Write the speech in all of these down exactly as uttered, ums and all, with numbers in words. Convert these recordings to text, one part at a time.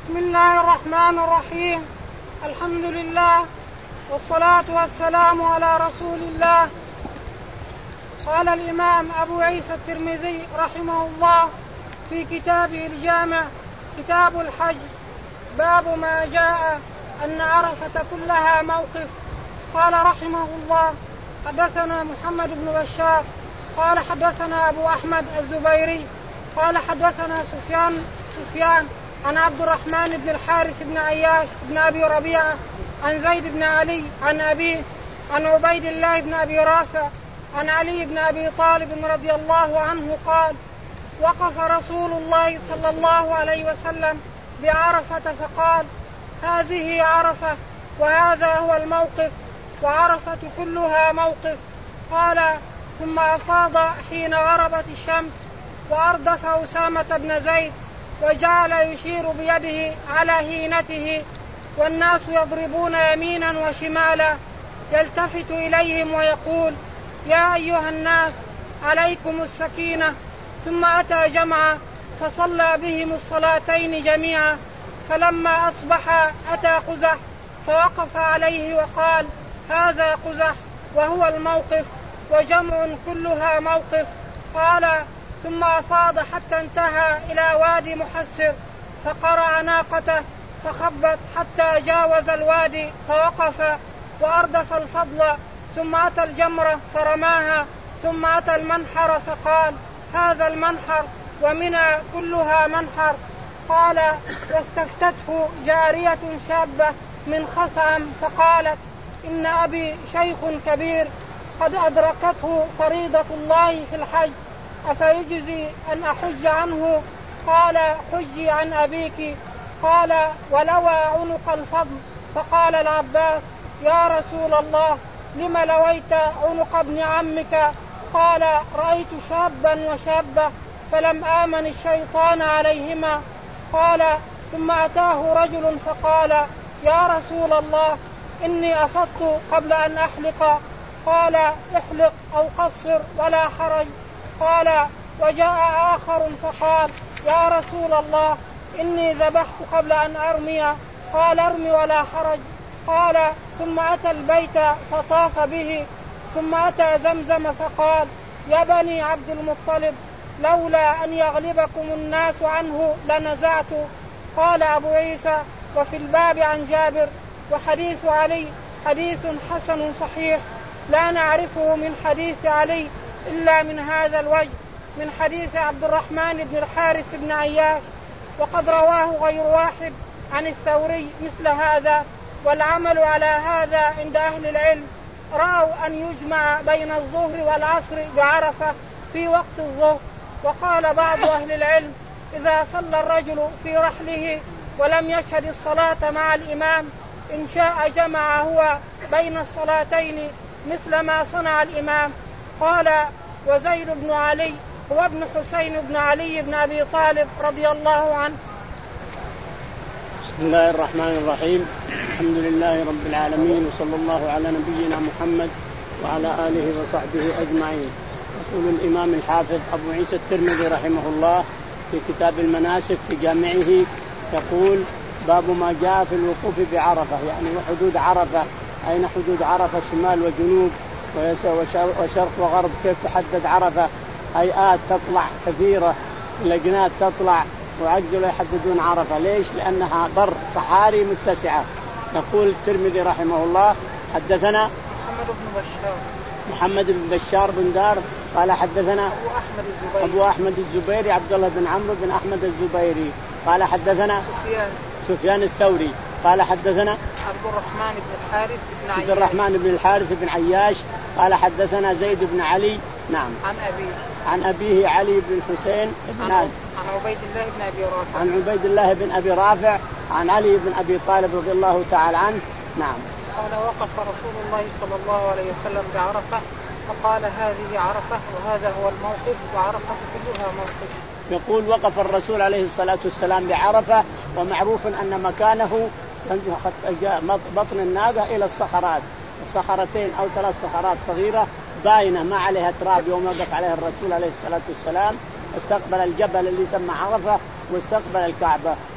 بسم الله الرحمن الرحيم. الحمد لله والصلاة والسلام على رسول الله. قال الإمام أبو عيسى الترمذي رحمه الله في كتابه الجامع كتاب الحج باب ما جاء أن عرفة كلها موقف. قال رحمه الله حدثنا محمد بن بشار قال حدثنا أبو أحمد الزبيري قال حدثنا سفيان سفيان عن عبد الرحمن بن الحارث بن عياش بن أبي ربيعة عن زيد بن علي عن أبيه عن عبيد الله بن أبي رافع عن علي بن أبي طالب رضي الله عنه قال: وقف رسول الله صلى الله عليه وسلم بعرفة فقال: هذه عرفة وهذا هو الموقف وعرفة كلها موقف. قال: ثم أفاض حين غربت الشمس وأردف أسامة بن زيد وجعل يشير بيده على هينته والناس يضربون يمينا وشمالا يلتفت إليهم ويقول: يا أيها الناس عليكم السكينة. ثم أتى جمعا فصلى بهم الصلاتين جميعا. فلما أصبح أتى قزح فوقف عليه وقال: هذا قزح وهو الموقف وجمع كلها موقف. قال: ثم أفاض حتى انتهى إلى وادي محسر فقرع ناقته فخبت حتى جاوز الوادي فوقف وأردف الفضل. ثم أتى الجمرة فرماها. ثم أتى المنحر فقال: هذا المنحر ومنى كلها منحر. قال: واستفتته جارية شابة من خثعم فقالت: إن أبي شيخ كبير قد أدركته فريضة الله في الحج أفيجزي أن أحج عنه؟ قال: حجي عن أبيك. قال: ولوى عنق الفضل. فقال العباس: يا رسول الله لم لويت عنق ابن عمك؟ قال: رأيت شابا وشابة فلم آمن الشيطان عليهما. قال: ثم أتاه رجل فقال: يا رسول الله إني أفضت قبل أن أحلق. قال: احلق أو قصر ولا حرج. قال: وجاء آخر فقال: يا رسول الله إني ذبحت قبل أن أرمي. قال: ارمي ولا حرج. قال: ثم أتى البيت فطاف به. ثم أتى زمزم فقال: يا بني عبد المطلب لولا أن يغلبكم الناس عنه لنزعت. قال أبو عيسى: وفي الباب عن جابر. وحديث علي حديث حسن صحيح لا نعرفه من حديث علي إلا من هذا الوجه من حديث عبد الرحمن بن الحارث بن عياش، وقد رواه غير واحد عن الثوري مثل هذا. والعمل على هذا عند أهل العلم رأوا أن يجمع بين الظهر والعصر بعرفة في وقت الظهر. وقال بعض أهل العلم: إذا صلى الرجل في رحله ولم يشهد الصلاة مع الإمام إن شاء جمع هو بين الصلاتين مثل ما صنع الإمام. قال: وزيد بن علي هو ابن حسين بن علي بن أبي طالب رضي الله عنه. بسم الله الرحمن الرحيم. الحمد لله رب العالمين وصلى الله على نبينا محمد وعلى آله وصحبه أجمعين. يقول الإمام الحافظ أبو عيسى الترمذي رحمه الله في كتاب المناسك في جامعه يقول: باب ما جاء في الوقوف بعرفة، يعني وحدود عرفة، أين حدود عرفة، شمال وجنوب وشرق وغرب، كيف تحدد عرفة، هيئات تطلع كثيرة، لجنات تطلع وعجزوا يحددون عرفة. ليش؟ لأنها بر صحاري متسعة. يقول الترمذي رحمه الله: حدثنا محمد بن بشار محمد بن بشار بن دار قال حدثنا أبو أحمد الزبيري أبو أحمد الزبيري عبد الله بن عمرو بن أحمد الزبيري قال حدثنا سفيان سفيان الثوري قال حدثنا عبد الرحمن بن الحارث بن عياش عبد الرحمن بن الحارث بن عياش قال حدثنا زيد بن علي نعم عن أبيه عن أبيه علي بن حسين بن عن, عن عبيد الله بن أبي رافع عن عبيد الله بن أبي رافع عن علي بن أبي طالب رضي الله تعالى عنه. نعم. قال: وقف رسول الله صلى الله عليه وسلم بعرفة فقال: هذه عرفة وهذا هو الموقف وعرفة كلها موقف. يقول: وقف الرسول عليه الصلاة والسلام بعرفة، ومعروف أن مكانه بطن الناقة إلى الصخرات، صخرتين أو ثلاث صخرات صغيرة باينة ما عليها تراب يوم وقف عليه الرسول عليه الصلاة والسلام. استقبل الجبل اللي يسمى عرفة واستقبل الكعبة،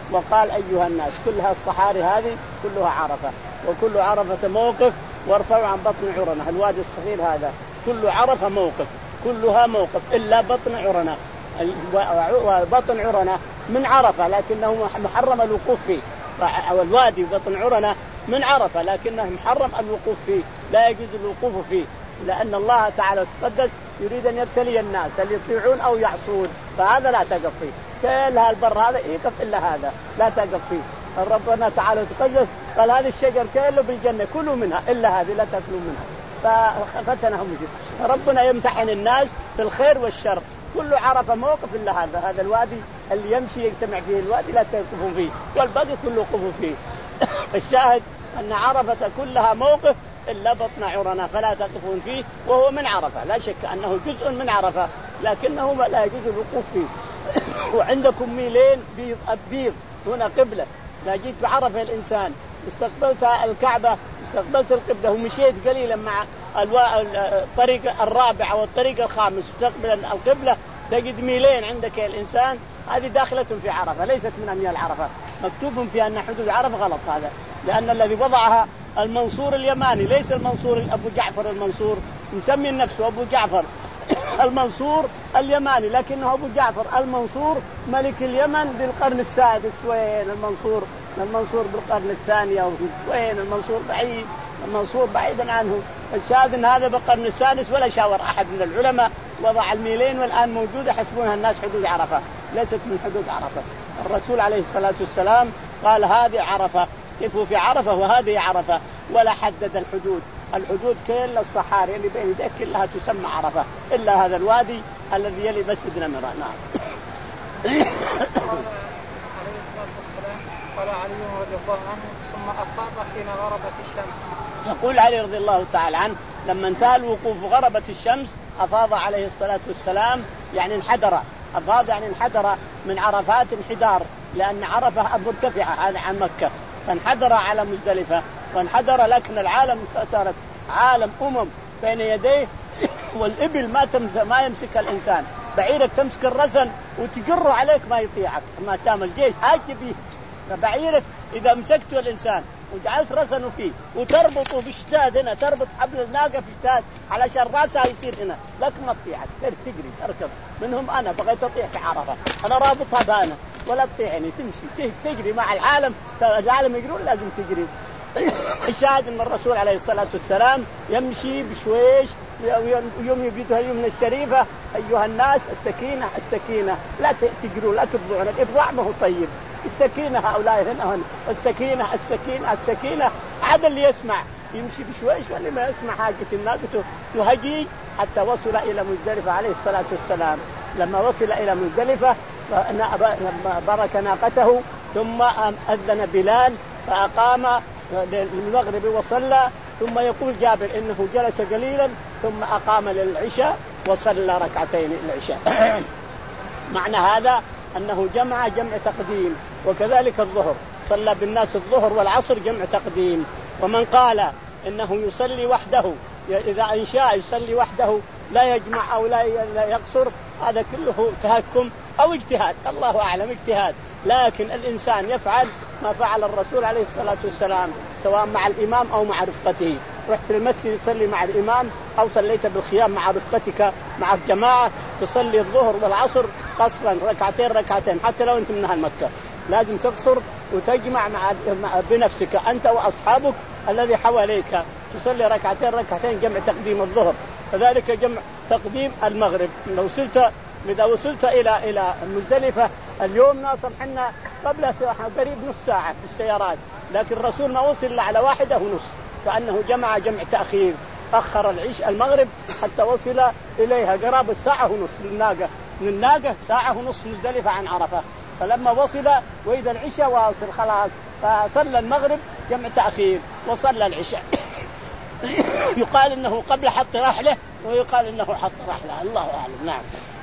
وقال أيها الناس. كلها الصحاري هذه كلها عرفة، وكل عرفة موقف، وارفعوا عن بطن عرنة. الوادي الصغير هذا كل عرفة موقف، كلها موقف إلا بطن عرنة. وبطن عرنة من عرفة لكنه محرم الوقوف فيه، أو الوادي بطن عرنة من عرفة لكنه محرم الوقوف فيه، لا يجوز الوقوف فيه، لأن الله تعالى تقدس يريد أن يبتلي الناس هل يطيعون أو يعصون، فهذا لا تقف فيه. كل هالبر هذا يقف إلا هذا لا تقف فيه. ربنا تعالى تقدس قال هذه الشجر كله بالجنة كلوا منها إلا هذه لا تأكلوا منها، ففتنهم جدا. ربنا يمتحن الناس في الخير والشر. كل عرفة موقف إلا هذا، هذا الوادي اللي يمشي يجتمع فيه الوادي لا تقفون فيه، والباقي كله وقفوا فيه. الشاهد أن عرفة كلها موقف إلا بطن عرنة فلا تقفون فيه، وهو من عرفة لا شك أنه جزء من عرفة لكنه لا يجوز الوقوف فيه. وعندكم ميلين بيض البيض هنا قبلة، لا جيت بعرفة الإنسان استقبلت الكعبة استقبلت القبلة ومشيت قليلا مع الطريق الرابع والطريق الخامس استقبل القبلة تجد ميلين عندك يا الإنسان، هذه داخلة في عرفة ليست من أميال العرفة، مكتوب فيها أن حدود عرفة غلط هذا، لأن الذي وضعها المنصور اليماني ليس المنصور أبو جعفر المنصور، مسمي نفسه أبو جعفر المنصور اليماني لكنه أبو جعفر المنصور ملك اليمن بالقرن السادس. وين المنصور؟ المنصور بالقرن الثاني أو وين المنصور؟ بعيد، المنصور بعيدا عنه. الشاهد أن هذا بالقرن السادس ولا شاور أحد من العلماء، وضع الميلين والآن موجودة حسبونها الناس حدود عرفة، ليست من حدود عرفة. الرسول عليه الصلاة والسلام قال هذه عرفة، كيفوا في عرفة وهذه عرفة، ولا حدد الحدود. الحدود كل الصحاري اللي بين يديك كلها تسمى عرفة إلا هذا الوادي الذي يلي مسجد نمرة. نعم. قال علي رضي الله عنه ثم أفاض حين غربت الشمس. يقول علي رضي الله تعالى عنه لما انتهى الوقوف غربت الشمس أفاض عليه الصلاة والسلام، يعني انحدر، أفاض يعني انحدر من عرفات انحدار، لأن عرفة مرتفعة هذا عن مكة، فانحدر على مزدلفة وانحدر. لكن العالم صارت عالم أمم بين يديه، والإبل ما تمز ما يمسك الإنسان، بعيرك تمسك الرسن وتجره عليك ما يطيعك، ما تعمل جيش حاج به. بعيرك إذا مسكته الإنسان وجعلت رسنه فيه وتربطه بشتاد هنا، تربط حبل الناقة في شتاد علشان راسها يصير هنا، لك ما تطيعك، تجري تركض منهم. أنا بغيت أطيع في عرفة، أنا رابطها بانا ولا تطيعني، تمشي تجري مع العالم، العالم يجرون لازم تجري. الشاهد أن الرسول عليه الصلاة والسلام يمشي بشويش ويوم يبيتها اليمنى الشريفة أيها الناس السكينة السكينة، لا تجروا لا تبضعون، الإبضاع ما هو طيب، السكينة هؤلاء هنا السكينة السكينة السكينة. عاد اللي يسمع يمشي بشويش واللي ما يسمع حاجة ناقته يهجي حتى وصل إلى مزدلفة عليه الصلاة والسلام. لما وصل إلى مزدلفة برك ناقته ثم أذن بلال فأقام للمغرب وصلى، ثم يقول جابر إنه جلس قليلا ثم أقام للعشاء وصلى ركعتين العشاء. معنى هذا أنه جمع جمع تقديم، وكذلك الظهر صلى بالناس الظهر والعصر جمع تقديم. ومن قال إنه يصلي وحده إذا إن شاء يصلي وحده لا يجمع أو لا يقصر، هذا كله تهكم أو اجتهاد، الله أعلم اجتهاد، لكن الإنسان يفعل ما فعل الرسول عليه الصلاة والسلام سواء مع الإمام أو مع رفقته. رحت للمسجد تصلي مع الإمام أو صليت بالخيام مع رفقتك مع الجماعة، تصلي الظهر والعصر قصرا ركعتين ركعتين، حتى لو أنت من أهل مكة لازم تقصر وتجمع مع بنفسك أنت وأصحابك الذي حواليك، تصلي ركعتين ركعتين جمع تقديم الظهر، كذلك جمع تقديم المغرب. لو وصلت إذا وصلت إلى إلى مزدلفة اليوم ناصر حنا قبل قريب نص ساعة في السيارات، لكن الرسول ما وصل إلا على واحدة ونص، كأنه جمع جمع تأخير، أخر العيش المغرب حتى وصل إليها قرابة ساعة ونص للناقة، من الناقة ساعة ونص مزدلفة عن عرفة. فلما وصل وإذا العشاء واصل خلاص، فصلى المغرب جمع تأخير وصلى العشاء. يقال إنه قبل حط رحله ويقال إنه حط رحله، الله أعلم. نعم.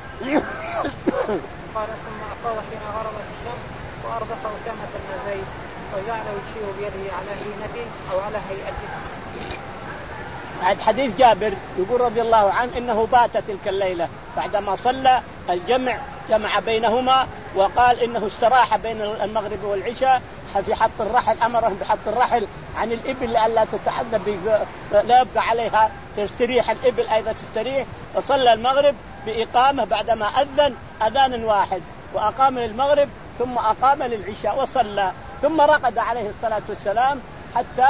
قال ثم أفاض حين غربت الشمس وأردف أسامة بن زيد وجعل يشير بيده على هيئته أو على هيئته. بعد حديث جابر يقول رضي الله عنه إنه بات تلك الليلة بعدما صلى الجمع جمع بينهما وقال إنه استراح بين المغرب والعشاء في حط الرحل، أمرهم بحط الرحل عن الإبل لئلا تتعذب، لا يبقى عليها، تستريح الإبل أيضا تستريح. فصلى المغرب بإقامة بعدما أذن أذان واحد، وأقام للمغرب ثم أقام للعشاء وصلى، ثم رقد عليه الصلاة والسلام حتى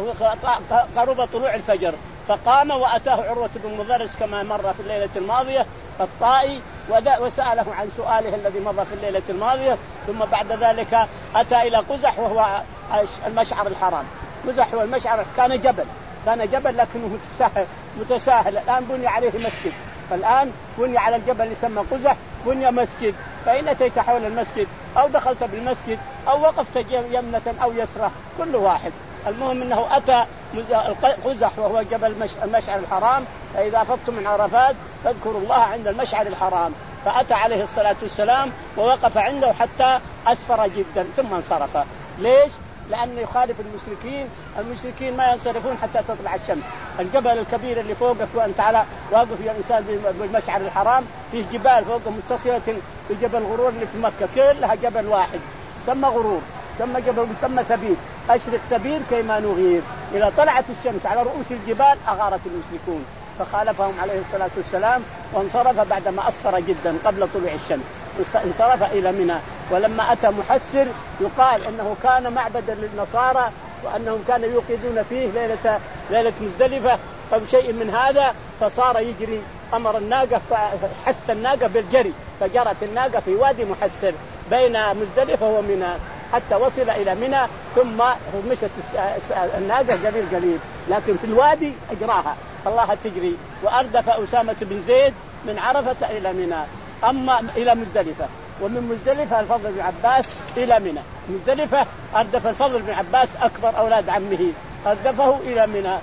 قرب طلوع الفجر، فقام وأتاه عروة بن مضرس كما مر في الليلة الماضية الطائي وسأله عن سؤاله الذي مر في الليلة الماضية. ثم بعد ذلك أتى إلى قزح وهو المشعر الحرام. قزح هو المشعر، كان جبل كان جبل لكنه متساهل متساهل الآن بني عليه مسجد، فالآن بني على الجبل يسمى قزح بني مسجد. فإن أتيت حول المسجد أو دخلت بالمسجد أو وقفت يمنة أو يسرى كل واحد، المهم أنه أتى قزح وهو جبل المشعر الحرام. فإذا أفضتم من عرفات فاذكروا الله عند المشعر الحرام. فأتى عليه الصلاة والسلام ووقف عنده حتى أسفر جدا ثم انصرف. ليش؟ لأنه يخالف المشركين. المشركين ما ينصرفون حتى تطلع الشمس. الجبل الكبير اللي فوقك وأنت على واقف يا إنسان بالمشعر الحرام فيه جبال فوق متصلة بجبل غرور اللي في مكة، كلها جبل واحد سمى غرور، سمى جبل سمى ثبير، أشرق ثبير كيما نغير. إذا طلعت الشمس على رؤوس الجبال أغارت المشركون، فخالفهم عليه الصلاة والسلام وانصرف بعدما أسفر جدا قبل طلوع الشمس، انصرف إلى منى. ولما أتى محسر يقال إنه كان معبدا للنصارى وأنهم كانوا يوقدون فيه ليلة ليلة مزدلفة أو شيء من هذا، فصار يجري، أمر الناقة حث الناقة بالجري، فجرت الناقة في وادي محسر بين مزدلفة ومنى حتى وصل إلى منى، ثم مشت الناقة قليل قليل، لكن في الوادي أجراها الله تجري. وأردف أسامة بن زيد من عرفة إلى منى، أما إلى مزدلفة، ومن مزدلفة الفضل بن عباس إلى منى. مزدلفة أردف الفضل بن عباس أكبر أولاد عمه، أردفه إلى منى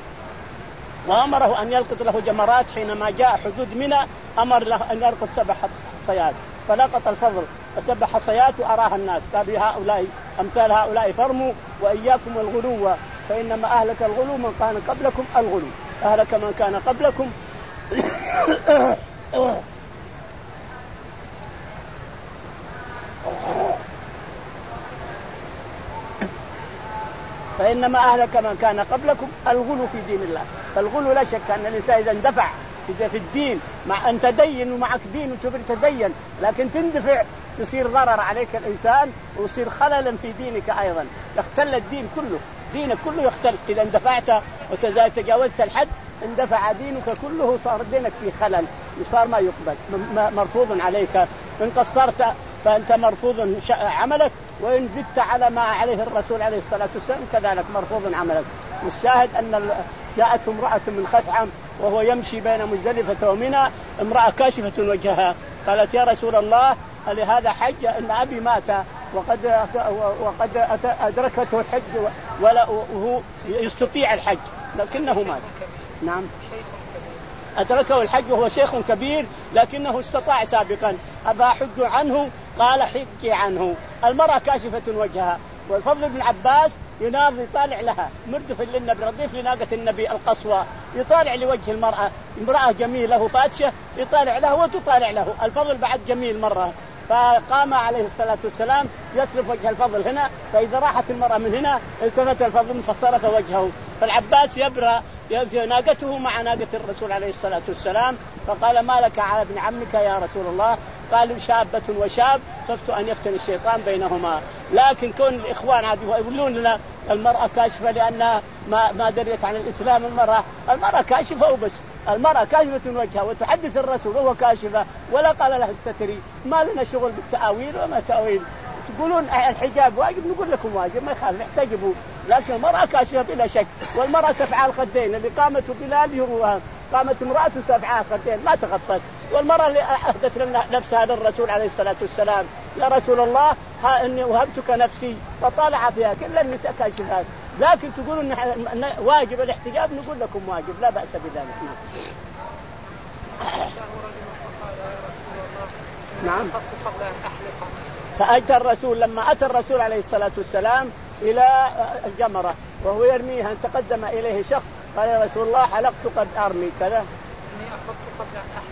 وأمره أن يلقط له جمرات. حينما جاء حدود منى أمر له أن يلقط سبع حصيات، فلقط الفضل فسبع حصيات وأراها الناس، قال هؤلاء أمثال هؤلاء فرموا وإياكم الغلو، فإنما أهلك الغلو من كان قبلكم الغلو، أهلك من كان قبلكم فإنما أهلك من كان قبلكم الغلو في دين الله. فالغلو لا شك أن الإنسان إذا اندفع في الدين مع أن تدين ومعك دين وتبي تدين، لكن تندفع يصير ضرر عليك الإنسان ويصير خللا في دينك أيضا، يختل الدين كله، دينك كله يختل. إذا اندفعت وتجاوزت الحد اندفع دينك كله، صار دينك في خلل وصار ما يقبل، مرفوض عليك. إن قصرت فأنت مرفوض عملك، وإن زدت على ما عليه الرسول عليه الصلاة والسلام كذلك مرفوض عملك. والشاهد أن جاءته امرأة من خثعم وهو يمشي بين مزدلفة ومنى، امرأة كاشفة وجهها، قالت يا رسول الله لهذا حج؟ إن أبي مات وقد وقد أدركته الحج ولا وهو يستطيع الحج لكنه مات. نعم أدركه الحج وهو شيخ كبير لكنه استطاع سابقا، أفأحج عنه؟ قال حجي عنه. المرأة كاشفة وجهها، والفضل بن عباس يناظر يطالع لها مردف للنبي، رديف لناقة النبي القصوى، يطالع لوجه المرأة، امرأة جميلة فاتشة يطالع له وتطالع له. الفضل بعد جميل مرة، فقام عليه الصلاة والسلام يصرف وجه الفضل هنا، فإذا راحت المرأة من هنا التفت الفضل فصرف وجهه. فالعباس يبرأ ناقته مع ناقة الرسول عليه الصلاة والسلام، فقال ما لك على ابن عمك يا رسول الله؟ قالوا شابة وشاب خفت أن يفتن الشيطان بينهما. لكن كون الإخوان عاد يقولون لنا المرأة كاشفة لأنها ما ما دريت عن الإسلام، المرأة المرأة كاشفة وبس، المرأة كاشفة وجهها وتحدث الرسول وهو كاشفة ولا قال لها استتري. ما لنا شغل بالتأويل وما تأويل. تقولون الحجاب واجب، نقول لكم واجب ما يخالف احتجبوا، لكن المرأة كاشفة بلا شك. والمرأة سفعاء الخدين اللي قامت بلال يروها، قامت امرأة سفعاء الخدين ما تغطت. والمرأة اللي أهدت نفسها للرسول عليه الصلاة والسلام يا رسول الله ها إني وهبتك نفسي، فطالع فيها كل النساء كاشفات. لكن تقولون إن واجب الاحتجاب، نقول لكم واجب لا بأس بذلك. نعم. فأتى الرسول لما أتى الرسول عليه الصلاة والسلام إلى الجمرة وهو يرميها، تقدم إليه شخص قال يا رسول الله حلقت قد أرمي كذا.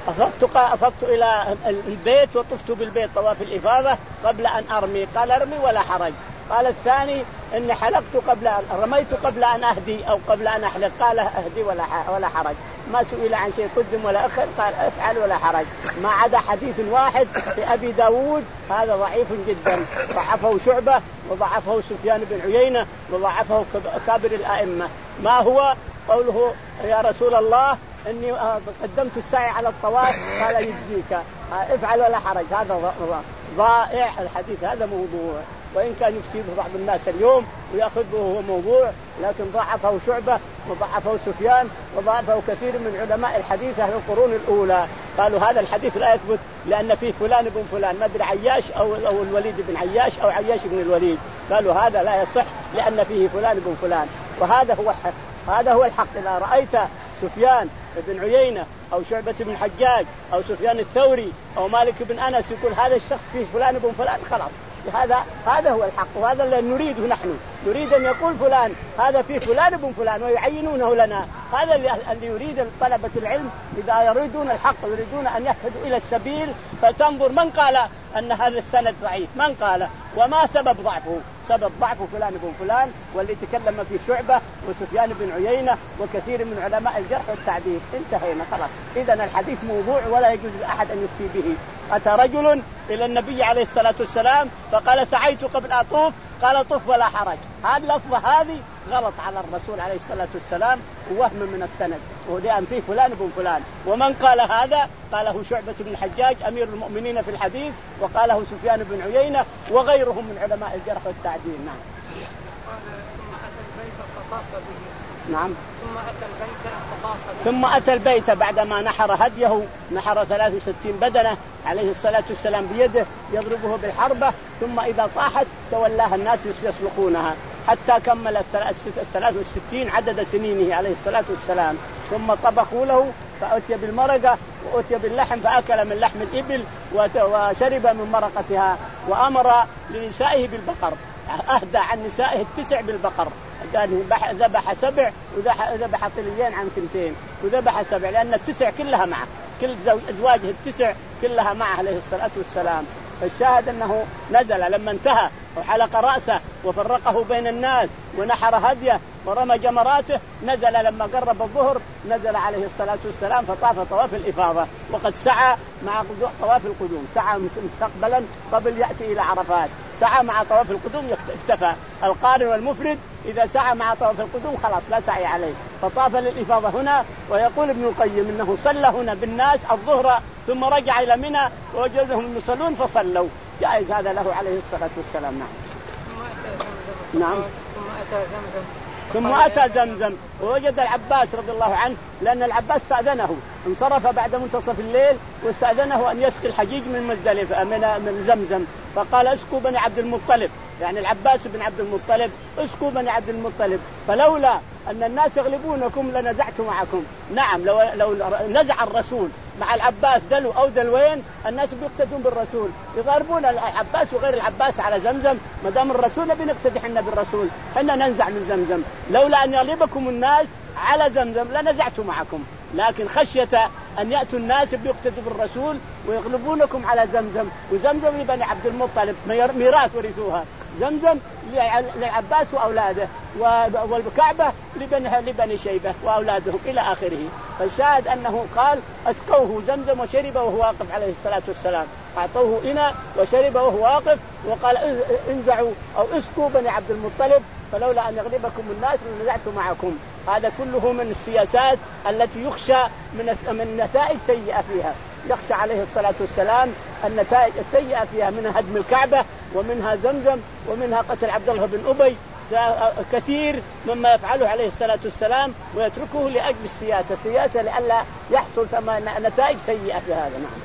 أفضت أفضت إلى البيت وطفت بالبيت طواف الإفاضة قبل أن أرمي. قال ارمي ولا حرج. قال الثاني إن حلقت قبل رميت قبل أن أهدي أو قبل أن أحلق. قال أهدي ولا ولا حرج. ما سئل عن شيء قدم ولا أخر قال افعل ولا حرج. ما عدا حديث واحد في أبي داود هذا ضعيف جدا، ضعفه شعبة وضعفه سفيان بن عيينة وضعفه كابر الأئمة. ما هو؟ قوله يا رسول الله إني قدمت السعي على الطواف قال يجزيك افعل ولا حرج. هذا ضائع الحديث، هذا موضوع، وإن كان يفتيه بعض الناس اليوم ويأخذه هو موضوع، لكن ضعفه شعبة وضعفه سفيان وضعفه كثير من علماء الحديث أهل القرون الأولى. قالوا هذا الحديث لا يثبت لأن فيه فلان بن فلان، ما أدري عياش أو أو الوليد بن عياش أو عياش بن الوليد. قالوا هذا لا يصح لأن فيه فلان بن فلان، وهذا هو الحق. هذا هو الحق. إذا رأيت سفيان بن عيينة أو شعبة بن حجاج أو سفيان الثوري أو مالك بن أنس يقول هذا الشخص فيه فلان بن فلان، خلاص هذا هذا هو الحق، وهذا اللي نريده نحن. نريد أن يقول فلان هذا فيه فلان بن فلان ويعينونه لنا. هذا اللي يريد طلبة العلم إذا يريدون الحق ويريدون أن يهتدوا إلى السبيل، فتنظر من قال أن هذا السند ضعيف، من قال وما سبب ضعفه. سبب ضعفه فلان بن فلان، واللي تكلم فيه شعبة وسفيان بن عيينة وكثير من علماء الجرح والتعديل. انتهينا خلاص. إذن الحديث موضوع ولا يجوز لأحد أن يفتي به. أتى رجل إلى النبي عليه الصلاة والسلام فقال سعيت قبل أطوف، قال طف ولا حرج. هذه اللفظة هذه غلط على الرسول عليه الصلاة والسلام ووهم من السند، ولأن فيه فلان بن فلان. ومن قال هذا قاله شعبة بن الحجاج أمير المؤمنين في الحديث، وقاله سفيان بن عيينة وغيرهم من علماء الجرح والتعديل. نعم. نعم. ثم أتى البيت فطاف ثم أتى البيت بعدما نحر هديه، نحر ثلاث وستين بدنة عليه الصلاة والسلام بيده يضربه بالحربة، ثم إذا طاحت تولاها الناس يسلقونها حتى كمل الثلاث والستين عدد سنينه عليه الصلاة والسلام. ثم طبخوا له فأتي بالمرقة وأتي باللحم فأكل من لحم الإبل وشرب من مرقتها، وأمر لنسائه بالبقر، أهدى عن نسائه التسع بالبقر. ذبح سبع وذبح طليين عن ثنتين وذبح سبع، لأن التسع كلها معه، كل أزواجه التسع كلها معه عليه الصلاة والسلام. فالشاهد أنه نزل لما انتهى وحلق رأسه وفرقه بين الناس ونحر هديه ورمى جمراته، نزل لما قرب الظهر نزل عليه الصلاة والسلام فطاف طواف الإفاضة، وقد سعى مع طواف القدوم، سعى مستقبلا قبل يأتي إلى عرفات، سعى مع طواف القدوم اكتفى. القارن والمفرد إذا سعى مع طواف القدوم خلاص لا سعي عليه، فطاف للإفاضة هنا. ويقول ابن القيم إنه صلى هنا بالناس الظهر ثم رجع إلى منى ووجدهم يصلون فصلوا، جائز هذا له عليه الصلاة والسلام. نعم. نعم. ثم أتى زمزم ثم أتى زمزم ووجد العباس رضي الله عنه، لأن العباس استأذنه، انصرف بعد منتصف الليل واستأذنه أن يسقي الحجيج من مزدلفة من من زمزم، فقال اسقوا بني عبد المطلب، يعني العباس بن عبد المطلب اسقوا بني عبد المطلب، فلولا أن الناس يغلبونكم لنزعت معكم. نعم، لو لو نزع الرسول مع العباس دلو أو دلوين الناس بيقتدون بالرسول، يضربون العباس وغير العباس على زمزم، ما دام الرسول نبي نقتدي حنا بالرسول، حنا ننزع من زمزم. لولا أن يغلبكم الناس على زمزم لنزعت معكم، لكن خشية أن يأتوا الناس بيقتدوا بالرسول ويغلبونكم على زمزم، وزمزم لبني عبد المطلب ميراث ورثوها، زمزم للعباس وأولاده، والكعبة لبني, لبني شيبة وأولادهم إلى آخره. فالشاهد أنه قال أسقوه زمزم وشرب وهو واقف عليه الصلاة والسلام، أعطوه إناء وشرب وهو واقف، وقال انزعوا أو اسقوا بني عبد المطلب فلولا أن يغلبكم الناس لنزعت معكم. هذا كله من السياسات التي يخشى من من نتائج سيئة فيها، يخشى عليه الصلاة والسلام النتائج السيئة فيها، منها هدم الكعبة ومنها زمزم ومنها قتل عبد الله بن أبي، كثير مما يفعله عليه الصلاة والسلام ويتركه لأجل السياسة، سياسة لئلا يحصل نتائج سيئة في هذا. نعم.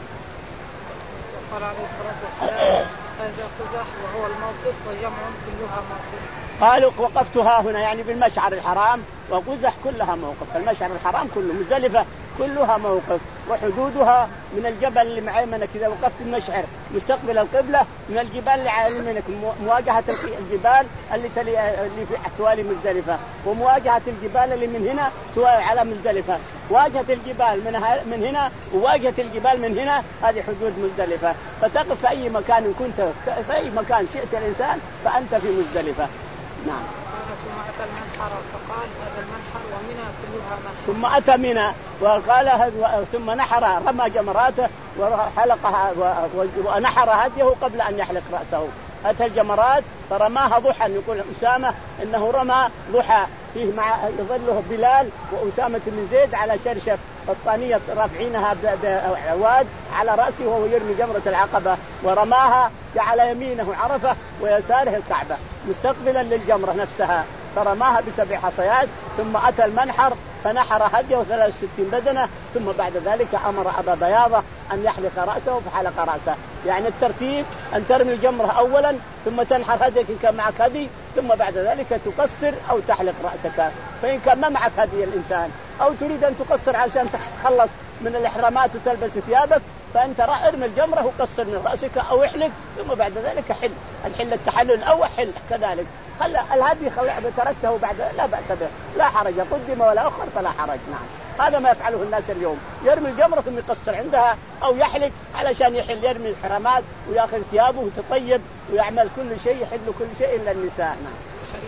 قال عليه الصلاة والسلام هذا قزح وهو الموقف وجمع كلها موقف. قالوا وقفتها هنا يعني بالمشعر الحرام، وقزح كلها موقف، المشعر الحرام كله، مزدلفة كلها موقف. وحدودها من الجبل اللي معيمنة كذا وقفت المشعر مستقبل القبلة، من الجبال اللي على يمينك مواجهة الجبال اللي تلي اللي في حوالي مزدلفة، ومواجهة الجبال اللي من هنا على مزدلفة، واجهة الجبال من من هنا وواجهة الجبال من هنا، هذه حدود مزدلفة. فتقف في أي مكان كنت في أي مكان شئت الإنسان فأنت في مزدلفة. نعم. ثم أتى المنحر فقال هذا المنحر ومنى كلها منحر. ثم أتى منى وقال ثم نحر رمى جمراته وحلقها ونحر هديه قبل أن يحلق رأسه. أتى الجمرات فرماها ضحى، يقول أسامة إنه رمى ضحى فيه مع يظله بلال وأسامة بن زيد على شرشف الطانية رافعينها بعواد على رأسه وهو يرمي جمرة العقبة، ورماها جعل يمينه عرفة ويساره الكعبة مستقبلا للجمرة نفسها، فرماها بسبع حصيات. ثم أتى المنحر فنحر هديه ثلاث وستين بدنة، ثم بعد ذلك أمر أبا بياضة أن يحلق رأسه فحلق رأسه. يعني الترتيب أن ترمي الجمرة أولا ثم تنحر هديك إن كان معك هدي، ثم بعد ذلك تقصر أو تحلق رأسك. فإن كان ما معك هدي الإنسان أو تريد أن تقصر عشان تخلص من الإحرامات وتلبس ثيابك، فأنت ارمي الجمرة وقصر من رأسك أو احلق، ثم بعد ذلك حل الحل التحلل الأول حل كذلك. خلى الهدي خلى تركته بعد لا بأس به، لا حرج، قدم ولا أخر فلا حرج. نعم، هذا ما يفعله الناس اليوم، يرمي الجمرة ثم يقصر عندها أو يحلق علشان يحل، يرمي الحرامات ويأخذ ثيابه ويتطيب ويعمل كل شيء، يحل كل شيء إلا النساء. نعم.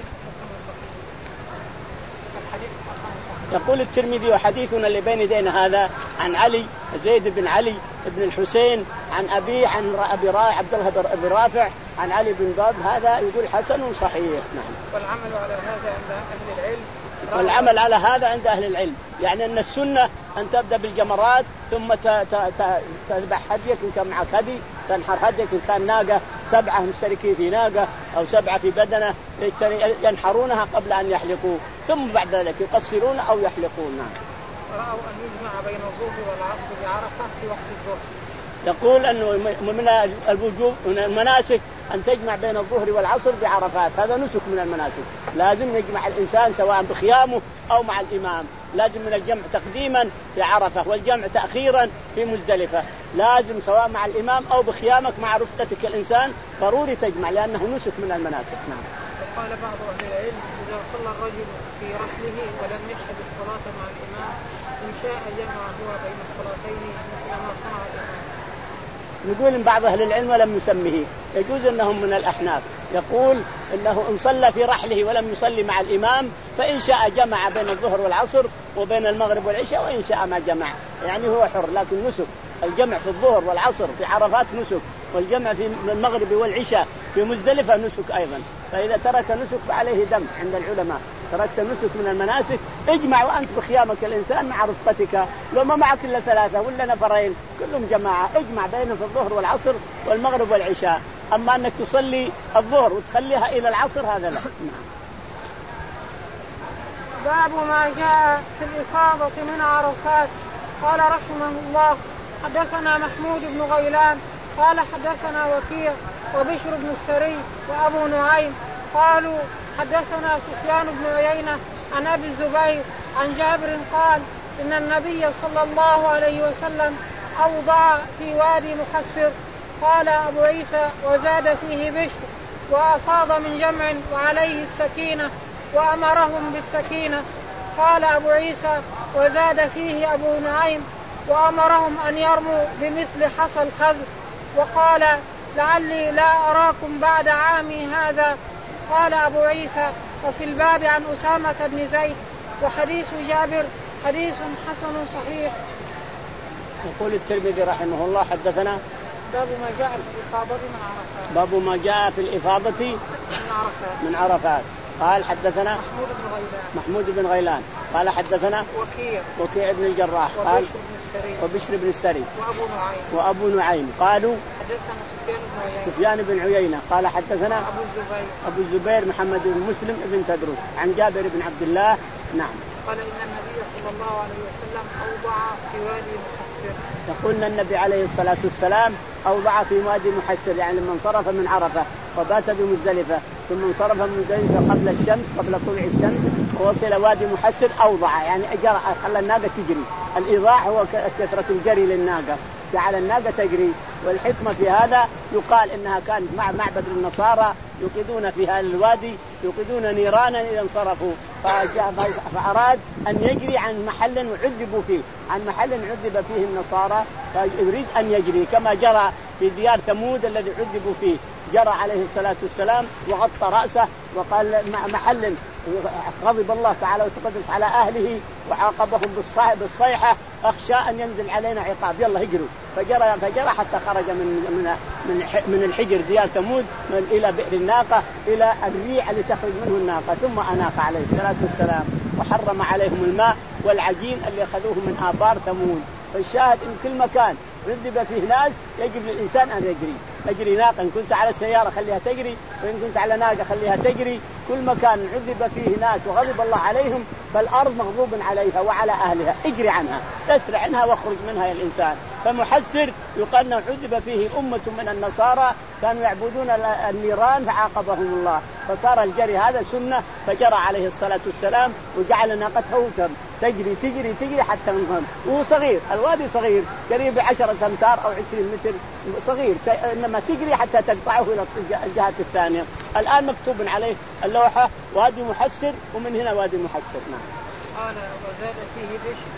يقول الترمذي وحديثنا اللي بين يدينا هذا عن علي زيد بن علي بن الحسين عن أبي عن أبي عبد الله بن رافع عن علي بن باب، هذا يقول حسن صحيح. نعم. والعمل على هذا عند أهل العلم والعمل على هذا عند أهل العلم، يعني أن السنة أن تبدأ بالجمرات ثم تذبح هديك إن كان معك هدي، تنحر هديك إن كان ناقة سبعة مشتركين في ناقة أو سبعة في بدنة ينحرونها قبل أن يحلقوا، ثم بعد ذلك يقصرون أو يحلقون. نعم. رأوا أن يجمع بين الظهر والعصر بعرفة في وقت الظهر. يقول أنه من الوجوب من المناسك أن تجمع بين الظهر والعصر بعرفات، هذا نسك من المناسك، لازم يجمع الإنسان سواء بخيامه أو مع الإمام، لازم من الجمع تقديما في عرفة والجمع تأخيرا في مزدلفة، لازم سواء مع الإمام أو بخيامك مع رفقتك الإنسان ضروري تجمع لأنه نسك من المناسك. نعم. قال بعض أهل العلم إذا صلى الرجل في رحله ولم يشهد الصلاة مع الإمام إن شاء جمع هو بين الصلاتين مثل ما صنع الإمام. يقول إن بعض أهل العلم ولم يسمه، يجوز أنهم من الأحناف، يقول إنه إن صلى في رحله ولم يصلي مع الإمام فإن شاء جمع بين الظهر والعصر وبين المغرب والعشاء وإن شاء ما جمع، يعني هو حر، لكن نسك الجمع في الظهر والعصر في عرفات نسك، والجمع في المغرب والعشاء في مزدلفة نسك أيضا، فإذا ترك نسك فعليه دم عند العلماء، تركت نسك من المناسك اجمع وأنت بخيامك الإنسان مع رفقتك، لو ما معك إلا ثلاثة ولا نفرين كلهم جماعة اجمع بينهم في الظهر والعصر والمغرب والعشاء، أما أنك تصلي الظهر وتخليها إلى العصر هذا لا. باب ما جاء في الإفاضة من عرفات. قال رحمه الله حدثنا محمود بن غيلان قال حدثنا وكيع وبشر بن السري وأبو نعيم قالوا حدثنا سفيان بن عيينة عن أبي الزبير عن جابر قال إن النبي صلى الله عليه وسلم أوضع في وادي محسر. قال أبو عيسى وزاد فيه بشر وأفاض من جمع وعليه السكينة وأمرهم بالسكينة. قال أبو عيسى وزاد فيه أبو نعيم وأمرهم أن يرموا بمثل حصى الخذ. وقال لعلي لا أراكم بعد عامي هذا. قال أبو عيسى وفي الباب عن أسامة بن زيد وحديث جابر حديث حسن صحيح. يقول الترمذي رحمه الله حدثنا باب ما جاء في الإفاضة من عرفات. باب ما جاء في الإفاضة من عرفات. من عرفات. قال حدثنا محمود بن غيلان محمود بن غيلان قال حدثنا وكيع وكيع بن الجراح قال وبشر بن السري وبشر بن السري وأبو نعيم وأبو نعيم قالوا حدثنا سفيان بن عيينة سفيان بن عيينة قال حدثنا أبو الزبير أبو الزبير محمد بن مسلم بن تدرس عن جابر بن عبد الله. نعم. قال إن النبي صلى الله عليه وسلم أوضع في وادي محسر. يقول النبي عليه الصلاة والسلام أوضع في وادي محسر، يعني لما انصرف من عرفة وبات بمزدلفة ثم انصرف من مزدلفة قبل الشمس قبل طلوع الشمس ووصل وادي محسر أوضع يعني أجر خلى الناقة تجري. الإيضاع هو كثرة الجري للناقة، جعل الناقة تجري. والحكمة في هذا يقال إنها كانت مع معبد النصارى يوقدون في هذا الوادي يوقدون نيرانا إذا انصرفوا، فأراد أن يجري عن محل عذبوا فيه، عن محل عذب فيه النصارى، فيريد أن يجري كما جرى في ديار ثمود الذي عذبوا فيه. جرى عليه الصلاة والسلام وغطى رأسه وقال محل غضب الله تعالى وتقدس على أهله وعاقبهم بالصيحة أخشى أن ينزل علينا عقاب، يلا هجروا. فجرى فجرى حتى خرج من من من من الحجر ديار ثمود إلى بئر الناقة إلى الريع اللي تخرج منه الناقة، ثم أناق عليه الصلاة والسلام وحرم عليهم الماء والعجين اللي أخذوه من آبار ثمود. فالشاهد إن كل مكان عذب فيه ناس يجب للإنسان أن يجري. أجري ناقة، إن كنت على سيارة خليها تجري، وإن كنت على ناقة خليها تجري. كل مكان عذب فيه ناس وغضب الله عليهم فالأرض مغضوب عليها وعلى أهلها، اجري عنها، اسرع عنها واخرج منها يا الإنسان. فمحسر يقال أنه عذب فيه أمة من النصارى كانوا يعبدون النيران فعاقبهم الله، فصار الجري هذا سنة. فجرى عليه الصلاة والسلام وجعل ناقته تجري تجري تجري حتى انهم وهو صغير، الوادي صغير قريب عشرة أمتار أو عشرين متر صغير، إنما تجري حتى تقطعه إلى الجهة الثانية. الآن مكتوب عليه اللوحة وادي محسر، ومن هنا وادي محسر. نعم. قال وزاد فيه بشر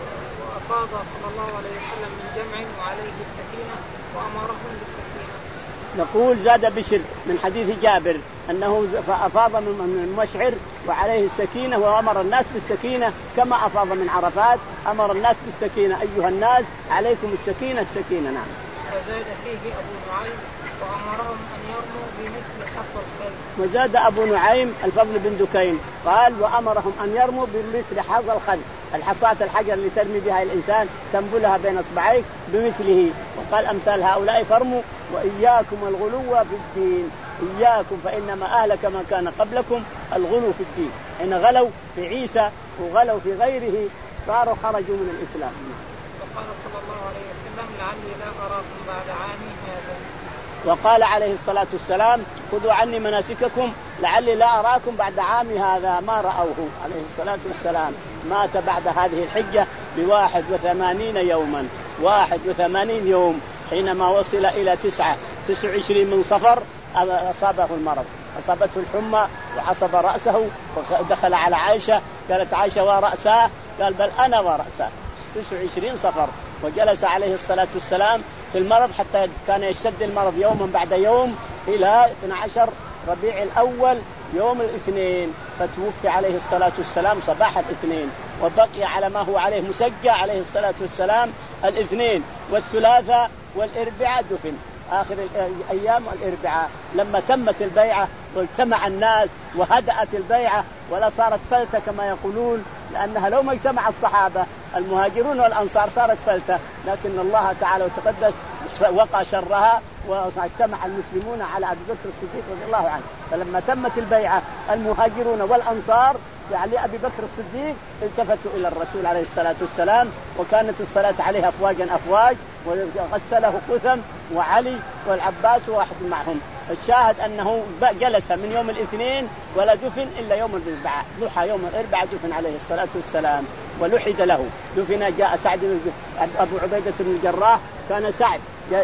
وأفاض صلى الله عليه وسلم من جمع وعليه السكينة وأمرهم بالسكينة. نقول زاد بشر من حديث جابر أنه أفاض من مشعر وعليه السكينة وأمر الناس بالسكينة كما أفاض من عرفات، أمر الناس بالسكينة أيها الناس عليكم السكينة السكينة. نعم. وزاد فيه أبو نعيم وأمرهم أن يرموا بمثل حصى الخيل. وزاد أبو نعيم الفضل بن دكين قال وأمرهم أن يرموا بمثل حصى الخيل، الحصاة الحجر اللي ترمي بها الإنسان تنبلها بين أصبعيك بمثله، وقال أمثال هؤلاء فرموا. وإياكم الغلو في الدين، إياكم فإنما أهلك ما كان قبلكم الغلو في الدين. حين غلوا في عيسى وغلوا في غيره صاروا خرجوا من الإسلام. وقال صلى الله عليه وسلم لعلي لا أراكم بعد عامي هذا. وقال عليه الصلاة والسلام خذوا عني مناسككم لعلي لا أراكم بعد عام هذا. ما رأوه عليه الصلاة والسلام، مات بعد هذه الحجة بواحد وثمانين يوما، واحد وثمانين يوم، حينما وصل إلى تسعة تسع وعشرين من صفر أصابه المرض، أصابته الحمى وعصب رأسه ودخل على عائشة، قالت عائشة ورأسه، قال بل أنا ورأسه. تسع وعشرين صفر وجلس عليه الصلاة والسلام في المرض حتى كان يشتد المرض يوما بعد يوم إلى اثني عشر ربيع الأول يوم الاثنين، فتوفي عليه الصلاة والسلام صباح الاثنين، وبقي على ما هو عليه مسجى عليه الصلاة والسلام الاثنين والثلاثاء والاربعاء دفن. آخر الأيام الاربعاء لما تمت البيعة واجتمع الناس وهدأت البيعة ولا صارت فلتة كما يقولون، لأنها لو ما اجتمع الصحابة المهاجرون والأنصار صارت فلتة، لكن الله تعالى وتقدس وقع شرها واجتمع المسلمون على أبي بكر الصديق رضي الله عنه. فلما تمت البيعة المهاجرون والأنصار يعني أبي بكر الصديق التفتوا إلى الرسول عليه الصلاة والسلام، وكانت الصلاة عليه أفواجا أفواج، وغسله قثم وعلي والعباس واحد معهم. الشاهد أنه جلس من يوم الاثنين ولا دفن إلا يوم الأربعاء، ضحى يوم الأربعاء دفن عليه الصلاة والسلام ولحد له. دفن جاء سعد أبو عبيدة بن الجراح، كان سعد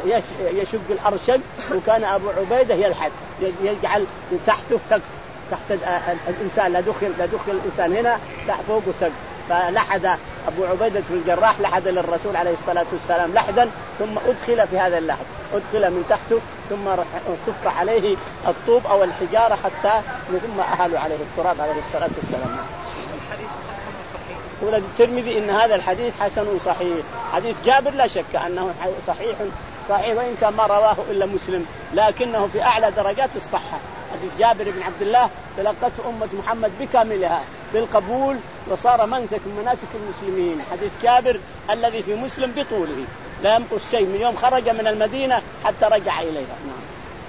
يشق الأرشل وكان أبو عبيدة يلحد يجعل تحته سقف، تحت الإنسان لا دخل لا دخل الإنسان هنا تحت فوقه سقف، فلحد أبو عبيدة بن الجراح لحد للرسول عليه الصلاة والسلام لحدا، ثم أدخل في هذا اللحد، أدخل من تحته ثم صف عليه الطوب أو الحجارة حتى ثم أهلوا عليه التراب عليه الصلاة والسلام. الحديث حسن صحيح. يقول الترمذي إن هذا الحديث حسن صحيح. حديث جابر لا شك أنه صحيح صحيح، وإن كان ما رواه إلا مسلم، لكنه في أعلى درجات الصحة. حديث جابر بن عبد الله تلقته أمة محمد بكاملها بالقبول وصار منسك من مناسك المسلمين. حديث جابر الذي في مسلم بطوله لا ينقص شيء من يوم خرج من المدينة حتى رجع إليها. نعم.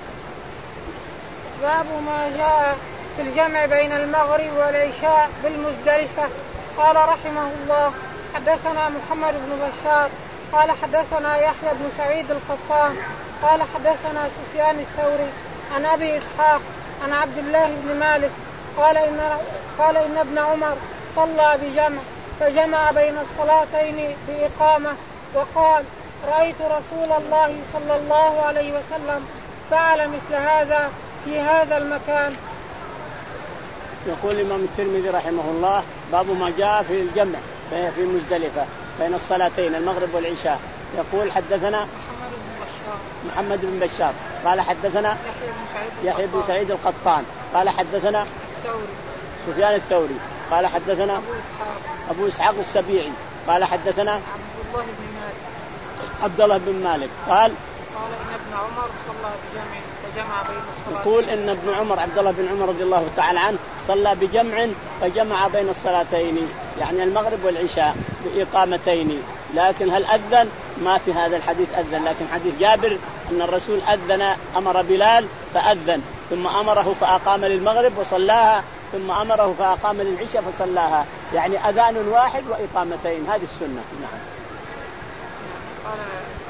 باب ما جاء في الجمع بين المغرب والعشاء بالمزدلفة. قال رحمه الله حدثنا محمد بن بشار قال حدثنا يحيى بن سعيد القطان قال حدثنا سفيان الثوري عن أبي إسحاق عن عبد الله بن مالك قال إن قال إن ابن عمر صلى بجمع فجمع بين الصلاتين بإقامة، وقال رأيت رسول الله صلى الله عليه وسلم فعل مثل هذا في هذا المكان. يقول الإمام الترمذي رحمه الله باب ما جاء في الجمع في مزدلفة بين الصلاتين المغرب والعشاء. يقول حدثنا محمد بن بشار قال حدثنا يحيى بن سعيد القطان قال حدثنا سفيان الثوري قال حدثنا أبو إسحاق, أبو إسحاق السبيعي قال حدثنا عبد الله بن مالك عبد الله بن مالك قال قال إن ابن عمر صلى بجمع فجمع بين الصلاتين. يقول إن ابن عمر عبد الله بن عمر رضي الله تعالى عنه صلى بجمع فجمع بين الصلاتين يعني المغرب والعشاء بإقامتين. لكن هل أذن؟ ما في هذا الحديث أذن، لكن حديث جابر أن الرسول أذن أمر بلال فأذن ثم أمره فأقام للمغرب وصلاها ثم أمره فأقام للعشاء فصلاها، يعني أذان واحد وإقامتين، هذه السنة. نعم. قال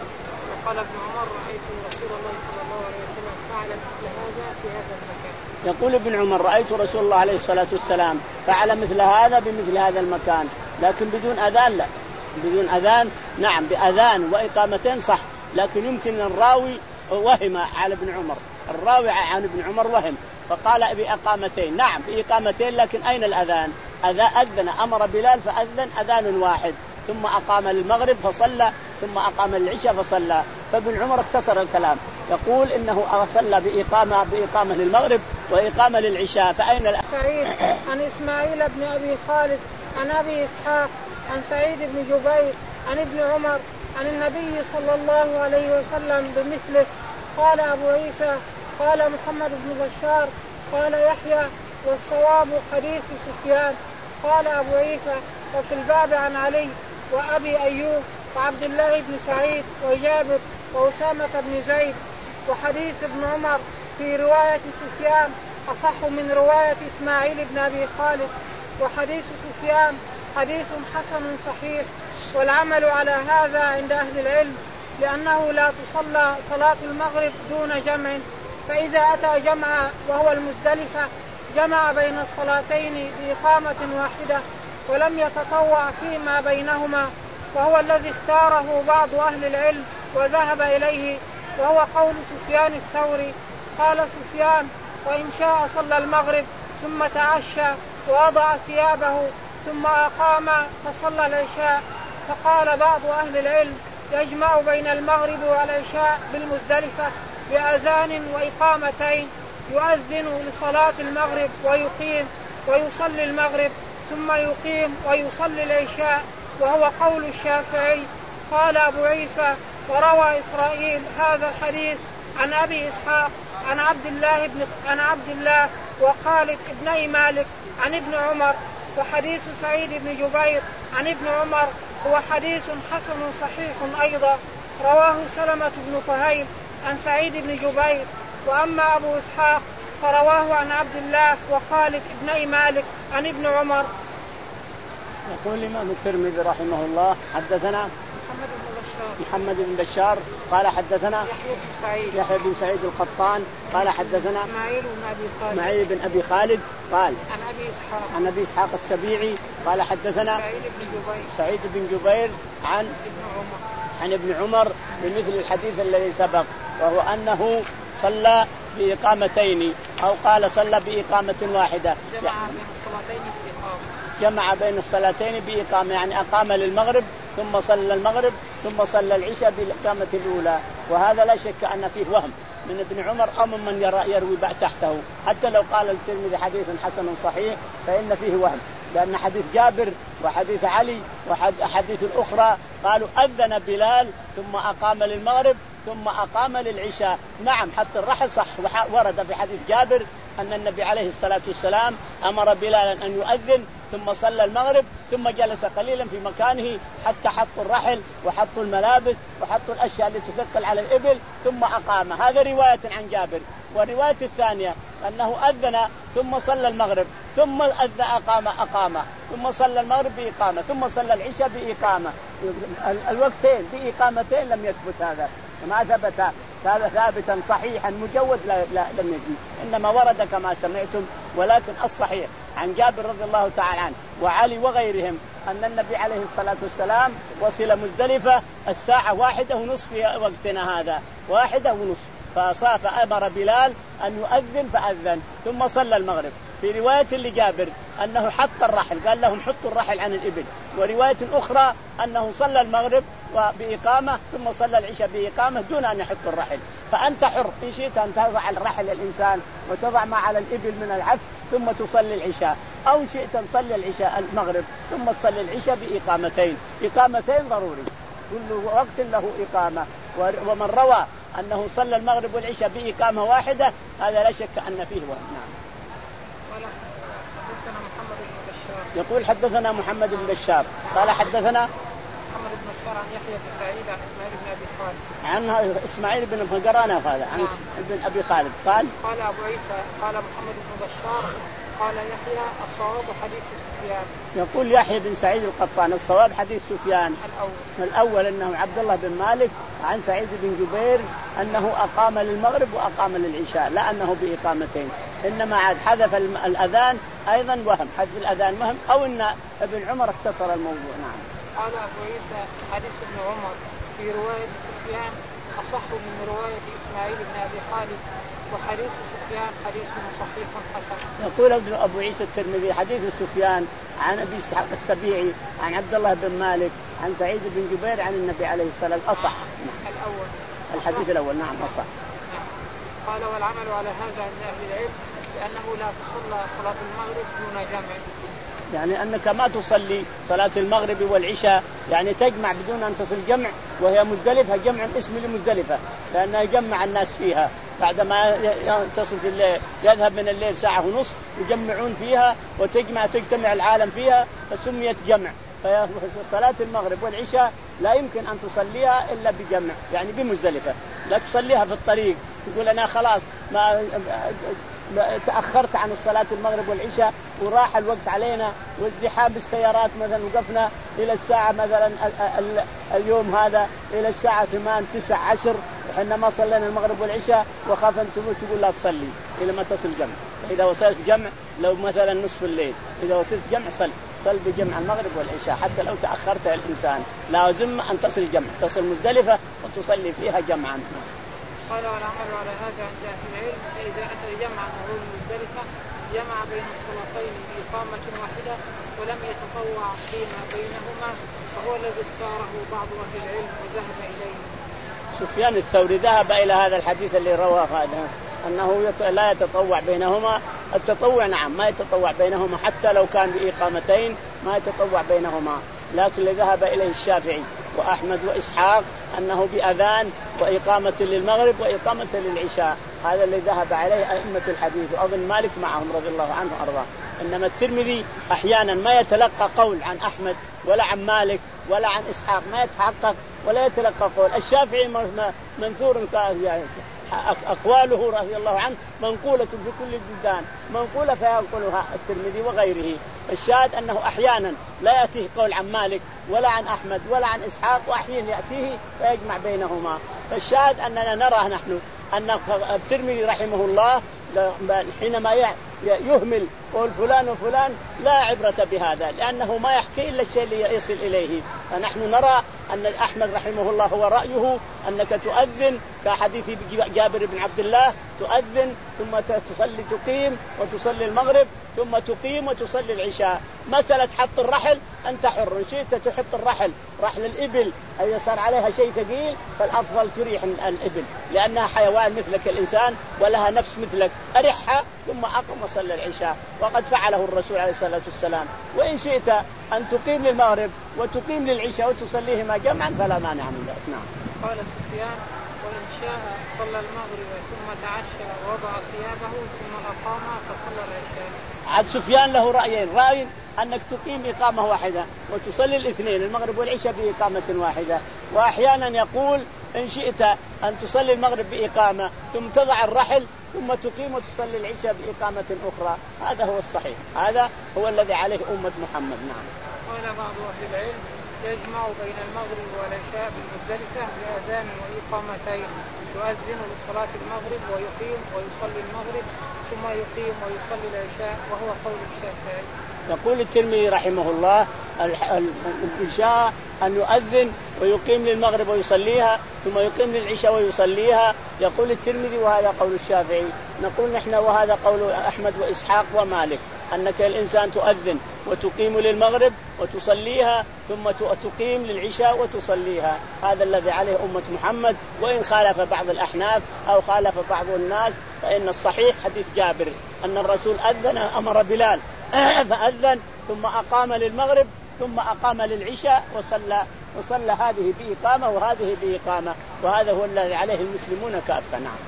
قال ابن عمر رأيت رسول الله صلى الله عليه وسلم فعل مثل هذا في هذا المكان. يقول ابن عمر رأيت رسول الله عليه الصلاة والسلام فعل مثل هذا بمثل هذا المكان، لكن بدون أذان لا، بدون أذان. نعم بأذان وإقامتين صح، لكن يمكن الراوي وهم على ابن عمر، الراوي عن ابن عمر وهم فقال بإقامتين. نعم بإقامتين، لكن أين الأذان؟ أذن أمر بلال فأذن أذان واحد ثم أقام للمغرب فصلى ثم أقام للعشاء فصلى. فابن عمر اختصر الكلام يقول إنه صلى بإقامة بإقامة للمغرب وإقامة للعشاء. فأين سعيد عن إسماعيل بن أبي خالد عن أبي إسحاق عن سعيد بن جبير عن ابن عمر عن النبي صلى الله عليه وسلم بمثله. قال أبو عيسى قال محمد بن بشار قال يحيى والصواب حديث سفيان. قال أبو عيسى وفي الباب عن علي وأبي أيوب وعبد الله بن سعيد وجابر وأسامة بن زيد. وحديث ابن عمر في رواية سفيان أصح من رواية إسماعيل بن أبي خالد، وحديث سفيان حديث حسن صحيح. والعمل على هذا عند أهل العلم لأنه لا تصلى صلاة المغرب دون جمع، فإذا أتى جمع وهو المزدلفة جمع بين الصلاتين بإقامة واحدة ولم يتطوع فيما بينهما، وهو الذي اختاره بعض أهل العلم وذهب إليه، وهو قول سفيان الثوري. قال سفيان وإن شاء صلى المغرب ثم تعشى ووضع ثيابه ثم أقام فصلى العشاء. فقال بعض أهل العلم يجمع بين المغرب والعشاء بالمزدلفة بأذان وإقامتين، يؤذن لصلاة المغرب ويقيم ويصلي المغرب ثم يقيم ويصلي العشاء، وهو قول الشافعي. قال أبو عيسى وروى إسرائيل هذا الحديث عن أبي إسحاق عن عبد الله بن عن عبد الله وخالد ابني مالك عن ابن عمر. وحديث سعيد بن جبير عن ابن عمر هو حديث حسن صحيح أيضا، رواه سلمة بن كهيل عن سعيد بن جبير. وأما أبو إسحاق فرواه عن عبد الله وخالد ابني مالك عن ابن عمر. يقول الإمام الترمذي رحمه الله حدثنا محمد بن بشار محمد بن بشار قال حدثنا يحيى بن سعيد يحيى بن سعيد القطان قال حدثنا إسماعيل بن أبي خالد إسماعيل بن أبي خالد قال عن أبي إسحاق عن أبي إسحاق السبيعي قال حدثنا سعيد بن جبير سعيد بن جبير عن ابن عمر عن ابن عمر بمثل الحديث الذي سبق، وهو أنه صلى بإقامتين أو قال صلى بإقامة واحدة، جمع بين الصلاتين بإقامة جمع بين الصلاتين بإقامة، يعني أقام للمغرب ثم صلى المغرب ثم صلى العشاء بالإقامة الأولى. وهذا لا شك أن فيه وهم من ابن عمر أو من يرى يروي تحته، حتى لو قال الترمذي حديث حسن صحيح فإن فيه وهم، لأن حديث جابر وحديث علي وحديث الأخرى قالوا أذن بلال ثم أقام للمغرب ثم أقام للعشاء. نعم حتى الرحل صح، ورد في حديث جابر أن النبي عليه الصلاة والسلام أمر بلالا أن يؤذن ثم صلى المغرب ثم جلس قليلا في مكانه حتى حطوا الرحل وحطوا الملابس وحطوا الأشياء التي تثقل على الإبل ثم أقام. هذا رواية عن جابر. والرواية الثانية أنه أذن ثم صلى المغرب ثم أذن أقام أقام ثم صلى المغرب بإقامة ثم صلى العشاء بإقامة، الوقتين بإقامتين لم يثبت هذا، ما ثبت هذا ثابتا صحيحا مجود لا, لا لم يجي، إنما ورد كما سمعتم. ولكن الصحيح عن جابر رضي الله تعالى عنه وعلي وغيرهم أن النبي عليه الصلاة والسلام وصل مزدلفة الساعة واحدة ونصف في وقتنا هذا، واحدة ونصف، فصاف أمر بلال أن يؤذن فأذن ثم صلى المغرب. في رواية لجابر أنه حط الرحل، قال لهم حطوا الرحل عن الإبل، ورواية أخرى أنه صلى المغرب بإقامة ثم صلى العشاء بإقامة دون أن يحط الرحل. فأنت حر إن شئت أن تضع الرحل الإنسان وتضع ما على الإبل من العفش ثم تصلي العشاء، أو شئت تصلي العشاء المغرب ثم تصلي العشاء بإقامتين، إقامتين ضروري، كل وقت له إقامة. ومن روى أنه صلى المغرب والعشاء بإقامة واحدة هذا لا شك أن فيه وهم. نعم. حدثنا محمد بن بشار. يقول حدثنا محمد بن بشار قال حدثنا محمد بن بشار عن يحيى بن سعيد عن اسماعيل بن ابي خالد عن اسماعيل بن قرانا هذا عن نعم. ابن ابي خالد قال قال ابو عيسى قال محمد بن بشار قال يحيى الصواب حديث سفيان. يقول يحيى بن سعيد القطان الصواب حديث سفيان الأول. الأول أنه عبد الله بن مالك عن سعيد بن جبير أنه أقام للمغرب وأقام للعشاء، لا أنه بإقامتين، إنما عاد حذف الأذان أيضا وهم، حذف الأذان وهم، أو أن ابن عمر اختصر الموضوع. نعم. قال أبو عيسى حديث ابن عمر في رواية سفيان أصح من رواية إسماعيل بن أبي خالد، وحديث سفيان حديث صحيح حسن. يقول أبو عيسى الترمذي حديث سفيان عن أبي إسحاق السبيعي عن عبد الله بن مالك عن سعيد بن جبير عن النبي عليه الصلاة والسلام أصح. نعم. الأول الحديث الأول نعم أصح. نعم. قال والعمل على هذا عند أهل العلم لأنه لا تصلى صلاة المغرب دون جمع، يعني أنك ما تصلي صلاة المغرب والعشاء يعني تجمع بدون أن تصل جمع، وهي مزدلفة جمع اسم لمزدلفة لأنها يجمع الناس فيها بعدما تصل في الليل، يذهب من الليل ساعة ونصف يجمعون فيها وتجمع تجتمع العالم فيها فسميت جمع. فصلاة المغرب والعشاء لا يمكن أن تصليها إلا بجمع يعني بمزدلفة، لا تصليها في الطريق تقول أنا خلاص ما تأخرت عن الصلاة المغرب والعشاء وراح الوقت علينا والزحام بالسيارات مثلا وقفنا إلى الساعة مثلا اليوم هذا إلى الساعة ثمان تسع عشر وحنا ما صلينا المغرب والعشاء وخاف أن تموت تقول لا تصلي إلى ما تصل جمع. إذا وصلت جمع لو مثلا نصف الليل إذا وصلت جمع صل صل بجمع المغرب والعشاء حتى لو تأخرت الإنسان لازم أن تصل جمع، تصل مزدلفة وتصلي فيها جمعا. قال والعمل على هذا عند أهل العلم فإذا أتى جمع مرور مزدلفة جمع بين الصلاتين بإقامة واحدة ولم يتطوع فيما بينهما فهو الذي اختاره بعض أهل العلم وذهب إليه. سفيان الثوري ذهب إلى هذا الحديث اللي رواه هذا أنه لا يتطوع بينهما، التطوع نعم ما يتطوع بينهما حتى لو كان بإقامتين ما يتطوع بينهما، لكن اللي ذهب إليه الشافعي وأحمد وإسحاق أنه بأذان وإقامة للمغرب وإقامة للعشاء، هذا اللي ذهب عليه أئمة الحديث وأظن مالك معهم رضي الله عنه وأرضاه. إنما الترمذي أحيانا ما يتلقى قول عن أحمد ولا عن مالك ولا عن إسحاق، ما يتحقق ولا يتلقى قول. الشافعي منثور أقواله رضي الله عنه منقولة في كل البلدان منقولة فينقلها الترمذي وغيره. الشاهد أنه أحيانا لا يأتيه قول عن مالك ولا عن أحمد ولا عن إسحاق وأحيانا يأتيه فيجمع بينهما. فالشاهد أننا نرى نحن أن الترمذي رحمه الله حينما يهمل قول فلان وفلان لا عبرة بهذا لأنه ما يحكي إلا الشيء اللي يصل إليه. فنحن نرى أن أحمد رحمه الله هو رأيه أنك تؤذن كحديث جابر بن عبد الله تؤذن ثم تصلي تقيم وتصلي المغرب ثم تقيم وتصلي العشاء. مسألة حط الرحل أنت حر، شئت تحط الرحل رحل الإبل أي صار عليها شيء ثقيل فالأفضل تريح الإبل لأنها حيوان مثلك الإنسان ولها نفس مثلك، أرحها ثم أقم وصلي العشاء وقد فعله الرسول عليه الصلاة والسلام. وإن شئت أن تقيم للمغرب وتقيم للعشاء وتصليهما جمعا فلا مانع من ذلك. نعم. قال سفيان وإن شاء صلى المغرب ثم تعشى ووضع ثيابه ثم أقام فصلى العشاء. عاد سفيان له رأيين، رأي أنك تقيم إقامة واحدة وتصلي الاثنين المغرب والعشاء بإقامة واحدة، وأحيانا يقول إن شئت أن تصلي المغرب بإقامة ثم تضع الرحل ثم تقيم وتصلي العشاء بإقامة أخرى. هذا هو الصحيح، هذا هو الذي عليه أمة محمد. نعم. قال بعض أهل العلم يجمع بين المغرب والعشاء بالمزدلفة بأذان وإقامتين، يؤذن لصلاة المغرب ويقيم ويصلي المغرب ثم يقيم ويصلي العشاء، وهو قول الشافعي. يقول الترمذي رحمه الله العشاء أن يؤذن ويقيم للمغرب ويصليها ثم يقيم للعشاء ويصليها. يقول الترمذي وهذا قول الشافعي. نقول نحن وهذا قول أحمد وإسحاق ومالك، أنك الإنسان تؤذن وتقيم للمغرب وتصليها ثم تقيم للعشاء وتصليها. هذا الذي عليه أمة محمد، وإن خالف بعض الأحناف أو خالف بعض الناس فإن الصحيح حديث جابر أن الرسول أذن أمر بلال فأذن ثم أقام للمغرب ثم أقام للعشاء وصلى وصلى هذه بإقامة وهذه بإقامة، وهذا هو الذي عليه المسلمون كافة. نعم.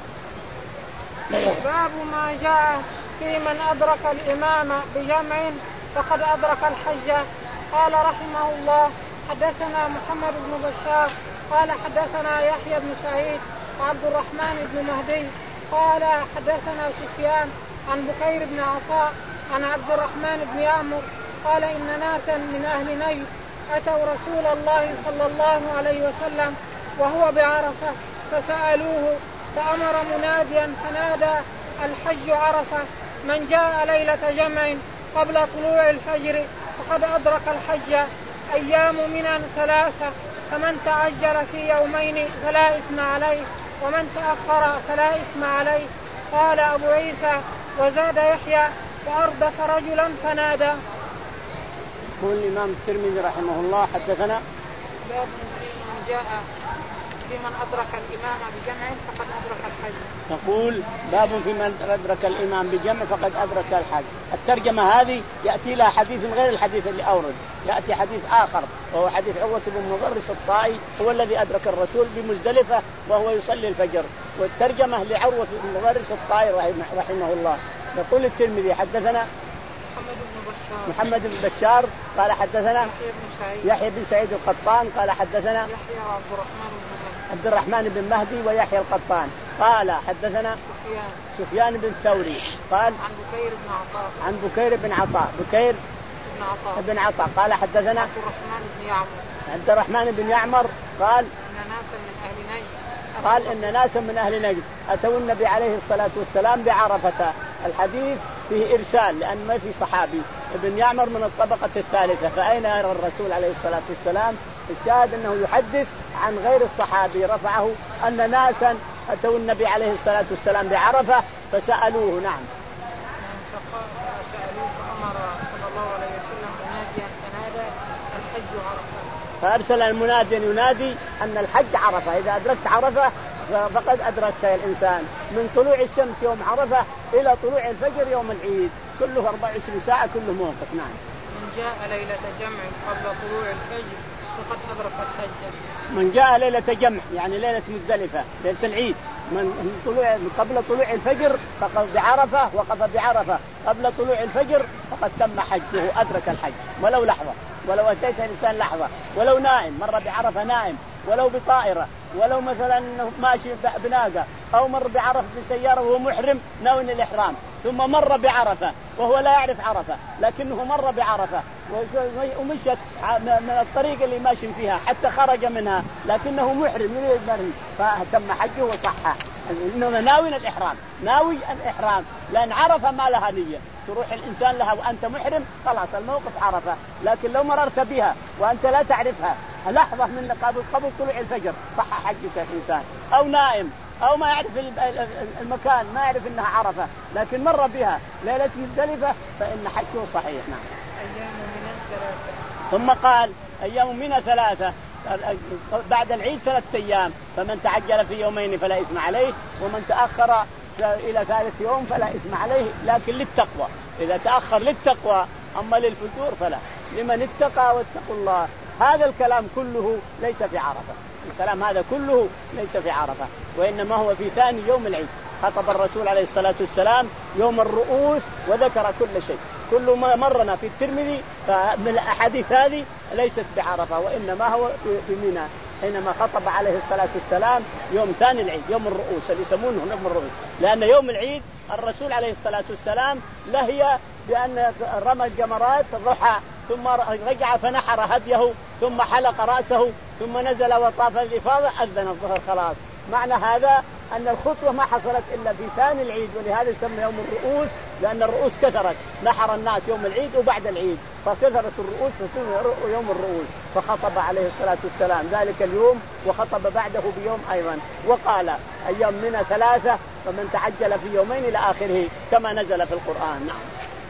باب ما جاء في من أدرك الإمام بجمع فقد أدرك الحج. قال رحمه الله حدثنا محمد بن بشار قال حدثنا يحيى بن سعيد وعبد الرحمن بن مهدي قال حدثنا سفيان عن بكير بن عطاء عن عبد الرحمن بن يعمر قال إن ناسا من أهل نجد أتوا رسول الله صلى الله عليه وسلم وهو بعرفة فسألوه فأمر مناديا فنادى الحج عرفة من جاء ليلة جمع قبل طلوع الفجر فقد أدرك الحج. أيام منى ثلاثة فمن تعجل في يومين فلا إثم عليه ومن تأخر فلا إثم عليه. قال أبو عيسى وزاد يحيى وأردف رجلا فنادى. يقول الإمام الترمذي رحمه الله حدثنا باب من جاء في من أدرك الإمام بجمع فقد أدرك الحج. يقول باب في من أدرك الإمام بجمع فقد أدرك الحج. الترجمة هذه يأتي لها حديث غير الحديث اللي أورد، يأتي حديث آخر وهو حديث عروة بن مضرس الطائي هو الذي أدرك الرسول بمزدلفة وهو يصلي الفجر، والترجمة لعروة بن مضرس الطائي رحمه الله. يقول الترمذي حدثنا محمد بن بشار محمد بن بشار قال حدثنا يحيى بن سعيد يحيى بن سعيد القطان قال حدثنا يحيى عبد الرحمن بن عبد الرحمن بن مهدي ويحيى القطان قال حدثنا سفيان سفيان بن الثوري قال عن بكير بن عطاء عن بكير بن عطاء بكير بن عطاء بن عطاء قال حدثنا عبد الرحمن بن يعمر عبد الرحمن بن يعمر قال إن ناسا من أهل نجد قال إن ناسا من أهل نجد أتوا النبي عليه الصلاة والسلام بعرفة. الحديث فيه إرسال لأن ما في صحابي، ابن يعمر من الطبقة الثالثة، فأين يرى الرسول عليه الصلاة والسلام؟ الشاهد أنه يحدث عن غير الصحابي رفعه أن ناسا أتوا النبي عليه الصلاة والسلام بعرفة فسألوه. نعم. فسألوه فأمر صلى الله عليه وسلم مناديا فنادى الحج عرفة، فأرسل المنادي ينادي أن الحج عرفة، إذا أدركت عرفة فقد أدركت يا الإنسان، من طلوع الشمس يوم عرفة إلى طلوع الفجر يوم العيد كله أربع وعشرين ساعة كله موقف. نعم. من جاء ليلة جمع قبل طلوع الفجر فقد أدرك الحج. من جاء ليلة جمع يعني ليلة مزدلفة ليلة العيد من طلوع قبل طلوع الفجر فقد بعرفة وقف بعرفة قبل طلوع الفجر فقد تم حجه، أدرك الحج ولو لحظة، ولو أتيت الإنسان لحظة، ولو نائم مر بعرفة نائم، ولو بطائرة، ولو مثلا ماشي بناقة أو مر بعرفة بسيارة وهو محرم ناوي الإحرام ثم مر بعرفة وهو لا يعرف عرفة لكنه مر بعرفة ومشت من الطريق اللي ماشي فيها حتى خرج منها لكنه محرم يريد مرمي فتم حجه وصحة، إنه ناوي الإحرام ناوي الإحرام، لأن عرفة ما لها نية، تروح الإنسان لها وأنت محرم خلاص الموقف عرفة، لكن لو مررت بها وأنت لا تعرفها لحظة من قبل قبل طلوع الفجر صح حجك الإنسان، أو نائم أو ما يعرف المكان ما يعرف إنها عرفة لكن مر بها ليلة مزدلفة فإن حجه صحيح. نعم. أيام منى ثلاثة. ثم قال أيام منى ثلاثة بعد العيد ثلاثة أيام، فمن تعجل في يومين فلا إثم عليه ومن تأخر إلى ثالث يوم فلا إثم عليه، لكن للتقوى، إذا تأخر للتقوى، أما للفجور فلا. لمن اتقى واتقوا الله. هذا الكلام كله ليس في عرفة، الكلام هذا كله ليس في عرفة، وإنما هو في ثاني يوم العيد. خطب الرسول عليه الصلاة والسلام يوم الرؤوس وذكر كل شيء، كل ما مرنا في الترمذي من الأحاديث هذه ليست بعرفة وإنما هو في منى، حينما خطب عليه الصلاة والسلام يوم ثاني العيد يوم الرؤوس اللي يسمونه يوم الرؤوس، لأن يوم العيد الرسول عليه الصلاة والسلام لهي بأن رمى الجمرات الضحى ثم رجع فنحر هديه ثم حلق رأسه ثم نزل وطاف الإفاضة أذن الظهر خلاص. معنى هذا أن الخطوة ما حصلت إلا في ثاني العيد، ولهذا يسمى يوم الرؤوس، لأن الرؤوس كثرت، نحر الناس يوم العيد وبعد العيد فكثرت الرؤوس فسمي يوم الرؤوس. فخطب عليه الصلاة والسلام ذلك اليوم وخطب بعده بيوم أيضا، وقال أيام منى ثلاثة فمن تعجل في يومين إلى آخره كما نزل في القرآن. نعم.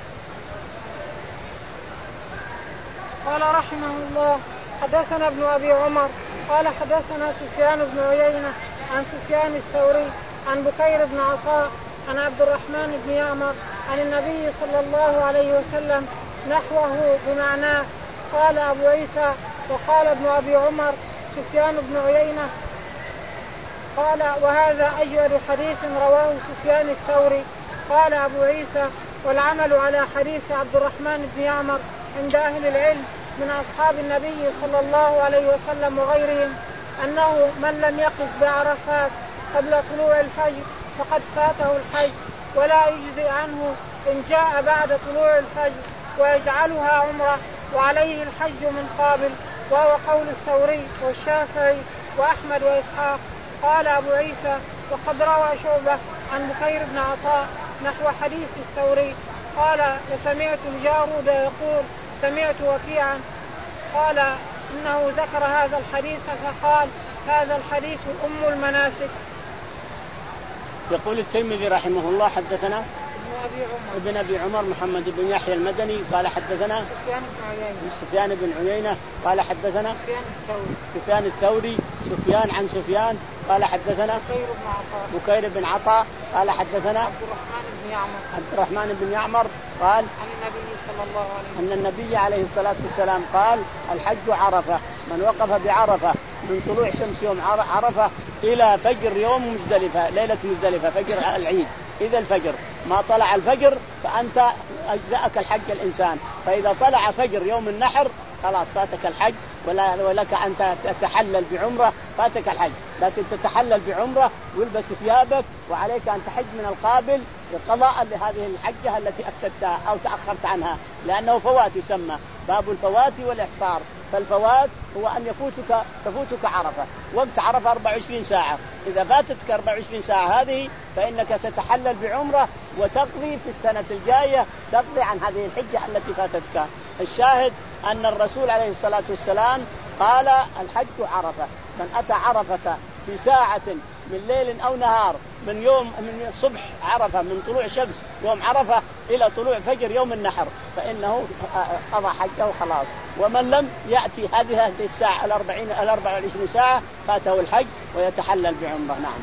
قال رحمه الله حدثنا ابن أبي عمر قال حدثنا سفيان بن عيينة عن سفيان الثوري عن بكير بن عطاء عن عبد الرحمن بن يعمر عن النبي صلى الله عليه وسلم نحوه بمعناه. قال أبو عيسى وقال ابن أبي عمر سفيان بن عيينة قال وهذا أجود حديث رواه سفيان الثوري. قال أبو عيسى والعمل على حديث عبد الرحمن بن يعمر عند أهل العلم من أصحاب النبي صلى الله عليه وسلم وغيرهم أنه من لم يقف بعرفات قبل طلوع الفجر فقد فاته الحج، ولا يجزئ عنه إن جاء بعد طلوع الفجر ويجعلها عمرة، وعليه الحج من قابل، وهو قول الثوري والشافعي وأحمد وإسحاق. قال أبو عيسى وقد روى شعبة عن بكير بن عطاء نحو حديث الثوري. قال وسمعت الجارود يقول سمعت وكيعا قال إنه ذكر هذا الحديث فقال هذا الحديث أم المناسك. يقول الترمذي رحمه الله حدثنا ابن أبي عمر ابن أبي عمر محمد بن يحيى المدني قال حدثنا سفيان بن عيينة سفيان بن عيينة قال حدثنا سفيان الثوري سفيان الثوري سفيان عن سفيان قال حدثنا بكير بن عطاء بكير بن عطاء قال حدثنا عبد الرحمن بن يعمر عبد الرحمن بن يعمر قال عن النبي صلى الله عليه وسلم أن النبي عليه الصلاة والسلام قال الحج عرفة، من وقف بعرفة من طلوع شمس يوم عرفة إلى فجر يوم مزدلفة ليلة مزدلفة فجر العيد، إذا الفجر ما طلع الفجر فأنت أجزأك الحج الإنسان، فإذا طلع فجر يوم النحر خلاص فاتك الحج، ولا ولك أن تتحلل بعمرة فاتك الحج، لكن تتحلل بعمرة والبس ثيابك وعليك أن تحج من القابل قضاء لهذه الحجة التي أفسدتها أو تأخرت عنها، لأنه فوات يسمى باب الفوات والإحصار. فالفوات هو أن يفوتك تفوتك عرفة، وقت عرفة أربع وعشرين ساعة، إذا فاتتك أربع وعشرين ساعة هذه فإنك تتحلل بعمرة وتقضي في السنة الجاية تقضي عن هذه الحجة التي فاتتك. الشاهد أن الرسول عليه الصلاة والسلام قال الحج عرفة، من أتى عرفة في ساعة من ليل أو نهار من يوم من الصبح عرفة من طلوع شمس يوم عرفة إلى طلوع فجر يوم النحر فإنه قضى حجه خلاص. ومن لم يأتي هذه الساعة الأربعين الأربع والعشرين ساعة فاته الحج ويتحلل بعمرة. نعم.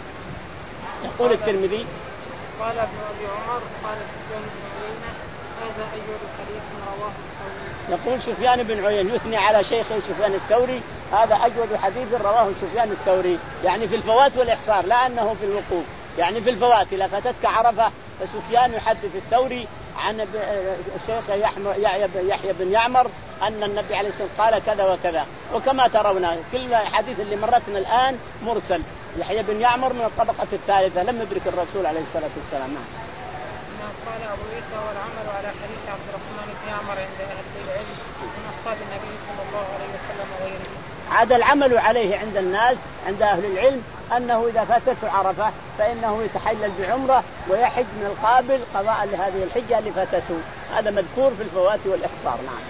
يقول الترمذي قال ابن أبي عمر قال سفيان بن عيينة هذا أجود حديث رواه الثوري. يقول سفيان بن عيينة يثني على شيخه سفيان الثوري هذا أجود حديث رواه سفيان الثوري، يعني في الفوات والإحصار لا أنه في الوقوف، يعني في الفوات إذا فاتتك عرفة فسفيان يحدث الثوري عن الشيخ يحيى بن يعمر أن النبي عليه الصلاة والسلام قال كذا وكذا، وكما ترون كل حديث اللي مرتنا الآن مرسل. يحيى بن يعمر من الطبقة الثالثة لم يدرك الرسول عليه الصلاة والسلام. نعم. قال أبو عيسى والعمل على حديث عبد الرحمن بن يعمر عند أهل العلم من أصحاب النبي صلى الله عليه وسلم وغيره. عاد العمل عليه عند الناس عند أهل العلم أنه إذا فاتته عرفة فإنه يتحلل بعمرة ويحج من القابل قضاء لهذه الحجة اللي فاتته، هذا مذكور في الفوات والإحصار. نعم.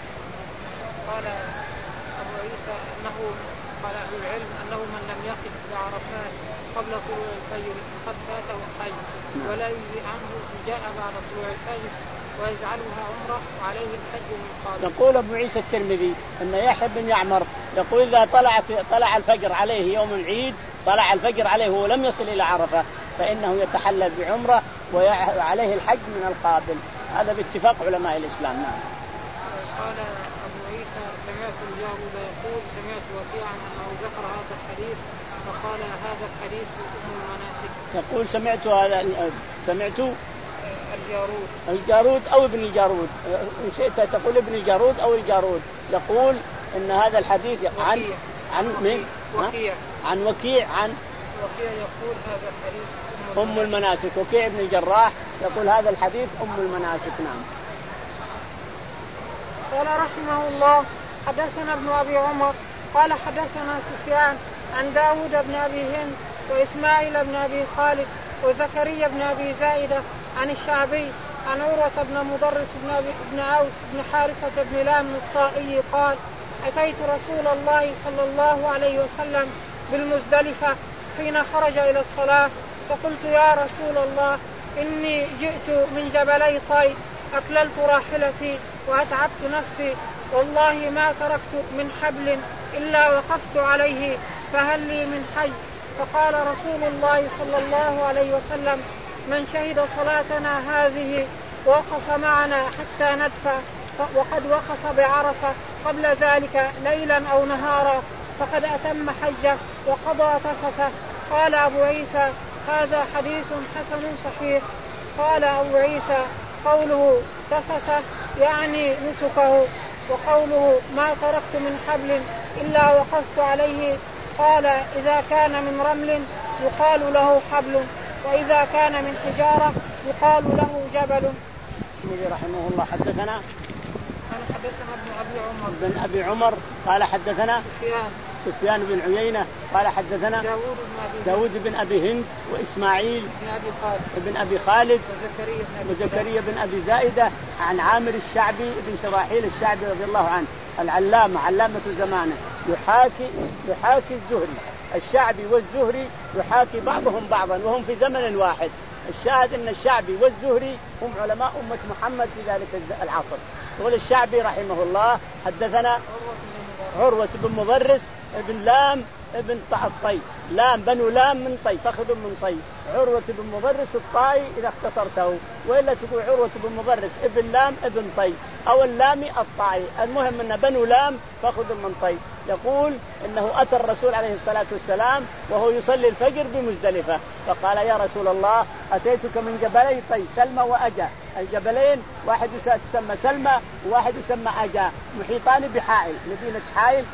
قال أبو عيسى أنه قال أهل العلم أنه من لم يقف بعرفات قبل طلوع الفجر فقد فاته الحج ولا يجزي عنه إن جاء بعد طلوع الفجر ويجعلها عمرة وعليه الحج من قابل. يقول أبو عيسى الترمذي أن يحيى بن يعمر يقول إذا طلعت طلع الفجر عليه يوم العيد طلع الفجر عليه ولم يصل إلى عرفة فإنه يتحلل بعمرة وعليه الحج من القابل، هذا باتفاق علماء الإسلام. نعم. قال أبو عيسى سمعت الجارود يقول سمعت وكيعا أنه ذكر هذا الحديث فقال هذا الحديث أم المناسك. يقول سمعت هذا سمعت الجارود الجارود أو ابن الجارود إن شئت تقول ابن الجارود أو الجارود، يقول إن هذا الحديث عن وكيع. عن من وكيع عن وكيع عن وكيع يقول هذا الحديث أم, أم المناسك. وكيع بن الجراح يقول هذا الحديث أم المناسك. نعم. قال رحمه الله حدثنا ابن أبي عمر قال حدثنا سفيان عن داود بن أبي هند وإسماعيل بن أبي خالد وزكريا بن أبي زائدة عن الشعبي عن عروة بن مضرس بن, بن عوف بن حارثة بن لام الطائي قال أتيت رسول الله صلى الله عليه وسلم بالمزدلفة حين خرج إلى الصلاة فقلت يا رسول الله إني جئت من جبلي طي أكللت راحلتي وأتعبت نفسي والله ما تركت من حبل إلا وقفت عليه فهل لي من حج؟ فقال رسول الله صلى الله عليه وسلم من شهد صلاتنا هذه وقف معنا حتى ندفع وقد وقف بعرفة قبل ذلك ليلا أو نهارا فقد أتم حجه وقضى تفثه. قال أبو عيسى هذا حديث حسن صحيح. قال أبو عيسى قوله تفثه يعني نسكه، وقوله ما تركت من حبل إلا وقفت عليه قال إذا كان من رمل يقال له حبل وإذا كان من حجارة يقال له جبل. رحمه الله حدثنا قال حدثنا ابن أبي عمر بن أبي عمر قال حدثنا سفيان سفيان بن عيينة قال حدثنا داود بن أبي, داود بن أبي هند وإسماعيل بن أبي خالد بن أبي خالد وزكريا بن, وزكريا بن أبي زائدة عن عامر الشعبي بن شراحيل الشعبي رضي الله عنه العلامة علامة زمانه يحاكي يحاكي الزهري الشعبي والزهري يحاكي بعضهم بعضا وهم في زمن واحد. الشاهد أن الشعبي والزهري هم علماء أمة محمد في ذلك العصر. يقول الشعبي رحمه الله حدثنا عروة بن مضرس ابن لام ابن الطي لام بنو لام من طي فخذ من طي عروة بن مضرس الطائي إذا اختصرته، وإلا تقول عروة بن مضرس ابن لام ابن طي أو اللامي الطائي، المهم أن بنو لام فخذ من طي. يقول إنه أتى الرسول عليه الصلاة والسلام وهو يصلي الفجر بمزدلفة فقال يا رسول الله أتيتك من جبلي طي سلمى وأجا، الجبلين واحد يسمى سلمى وواحد يسمى أجا محيطان بحائل، مدينة حائل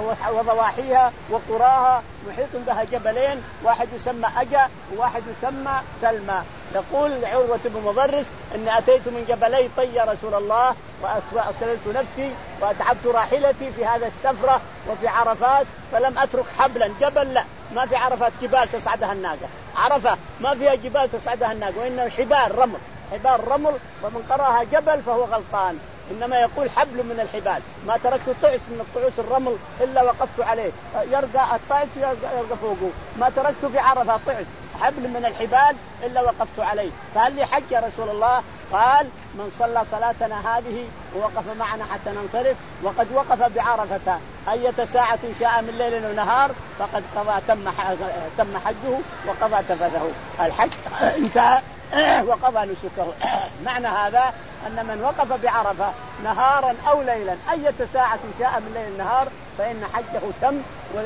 وضواحيها وقراها محيط بها جبلين واحد يسمى أجا وواحد يسمى سلمى. يقول عروة بن مضرس إني أتيت من جبلي طي يا رسول الله وأكللت نفسي وأتعبت راحلتي في هذا السفرة وفي عرفات فلم أترك حبلا. جبل لا، ما في عرفات جبال تصعدها الناقة، عرفة ما فيها جبال تصعدها الناقة وإنه حبال رمل حبال رمل ومن قراها جبل فهو غلطان، إنما يقول حبل من الحبال. ما تركت طعس من الطعوس الرمل إلا وقفت عليه، يرقى الطعس يرقى فوقه، ما تركت في عرفة طعس حبل من الحبال إلا وقفت عليه. فهل لي حج يا رسول الله؟ قال من صلى صلاتنا هذه ووقف معنا حتى ننصرف وقد وقف بعرفة أية ساعة شاء من ليل ونهار فقد قضى تم تم حجه وقضى تفثه. الحج انتهى وقضى نسكه. معنى هذا أن من وقف بعرفة نهارا أو ليلا أية ساعة شاء من ليل النهار فإن حجه تم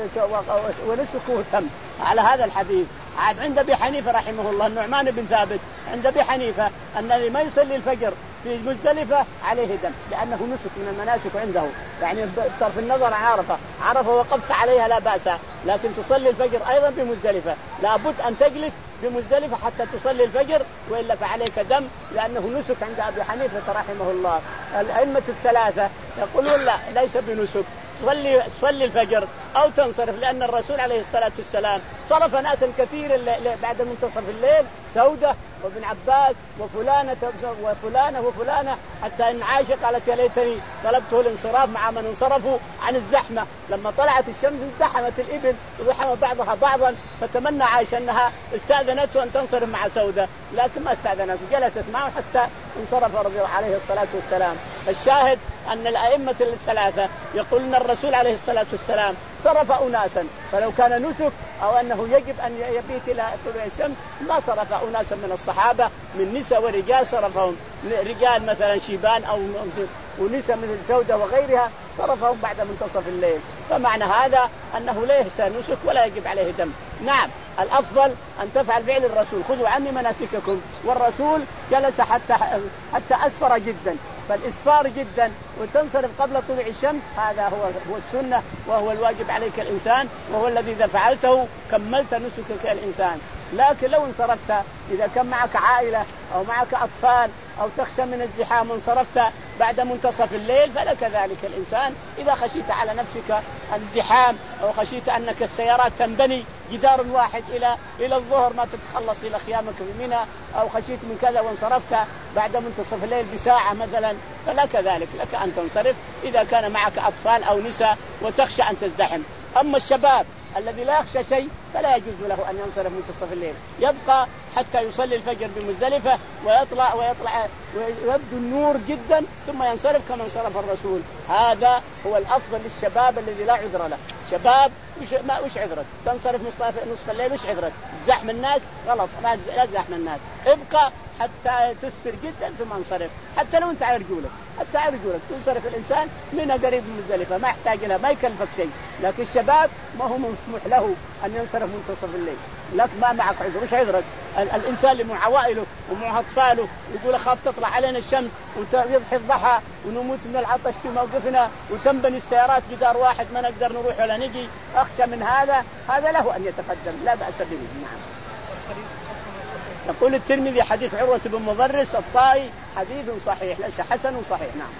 ونسكه تم. على هذا الحديث عاد عند أبي حنيفة رحمه الله النعمان بن ثابت عند أبي حنيفة أن اللي ما يصلي الفجر في مزدلفة عليه دم لأنه نسك من المناسك عنده، يعني بصرف النظر عن عرفة عرفة وقفت عليها لا بأس، لكن تصلي الفجر أيضا بمزدلفة لابد أن تجلس بمزدلفة حتى تصلي الفجر وإلا فعليك دم لأنه نسك عند أبي حنيفة رحمه الله. الأئمة الثلاثة يقولون لا ليس بنسك، صلي صلي الفجر أو تنصرف، لأن الرسول عليه الصلاة والسلام صرف ناسا كثير بعد منتصف الليل، سودة وابن عباس وفلانة وفلانة وفلانة حتى إن عائشة قالت يا ليتني طلبته الانصراف مع من انصرفوا عن الزحمة. لما طلعت الشمس ازدحمت الإبل وزحم بعضها بعضا فتمنى عائشة أنها استأذنته أن تنصرف مع سودة لكن ما استأذنته، جلست معه حتى انصرف رضي الله عليه الصلاة والسلام. الشاهد أن الأئمة الثلاثة يقولون الرسول عليه الصلاة والسلام صرف أناسا، فلو كان نسك أو أنه يجب أن يبيت إلى طلوع الشمس ما صرف أناسا من الصحابة من نساء ورجال، صرفهم رجال مثلا شيبان أو ونساء مثل سودة وغيرها صرفهم بعد منتصف الليل. فمعنى هذا أنه ليس نسك ولا يجب عليه دم. نعم الأفضل أن تفعل فعل الرسول خذوا عني مناسككم، والرسول جلس حتى حتى أسفر جدا، فالإسفار جدا وتنصرف قبل طلوع الشمس هذا هو هو السنة وهو الواجب عليك الإنسان، وهو الذي إذا فعلته كملت نسكك الإنسان. لكن لو انصرفت إذا كان معك عائلة أو معك أطفال أو تخشى من الزحام وانصرفت بعد منتصف الليل فلك ذلك. الإنسان إذا خشيت على نفسك الزحام أو خشيت أنك السيارات تنبني جدار واحد إلى إلى الظهر ما تتخلص إلى خيامك في منى، أو خشيت من كذا وانصرفت بعد منتصف الليل بساعة مثلا، فلك ذلك، لك أن تنصرف إذا كان معك أطفال أو نساء وتخشى أن تزدحم. أما الشباب الذي لا يخشى شيء فلا يجوز له أن ينصرف منتصف الليل، يبقى حتى يصلي الفجر بمزدلفة ويطلع ويطلع ويبدو النور جدا ثم ينصرف كما انصرف الرسول. هذا هو الأفضل للشباب الذي لا عذر له. شباب وش ما وش عذرك؟ تنصرف نصف الليل وش عذرك؟ زحم الناس غلط، لا زحم الناس، ابقى حتى تسفر جدا ثم انصرف، حتى لو انت على رجولك، حتى على رجولك تنصرف الانسان من قريب من مزدلفه، ما يحتاج لها، ما يكلفك شيء. لكن الشباب ما هو مسموح له ان ينصرف منتصف الليل، لك ما معك عذر. وش عذرك؟ الانسان اللي مع عوائله ومع اطفاله يقول اخاف تطلع علينا الشمس ويضحي الضحى ونموت من العطش في موقفنا وتنبني السيارات جدار واحد ما نقدر نروح ولا نجي، اخشى من هذا، هذا له ان يتقدم لا باس به. نعم. يقول الترمذي حديث عروة بن مضرس الطائي حديث صحيح، ليس حسن صحيح. نعم.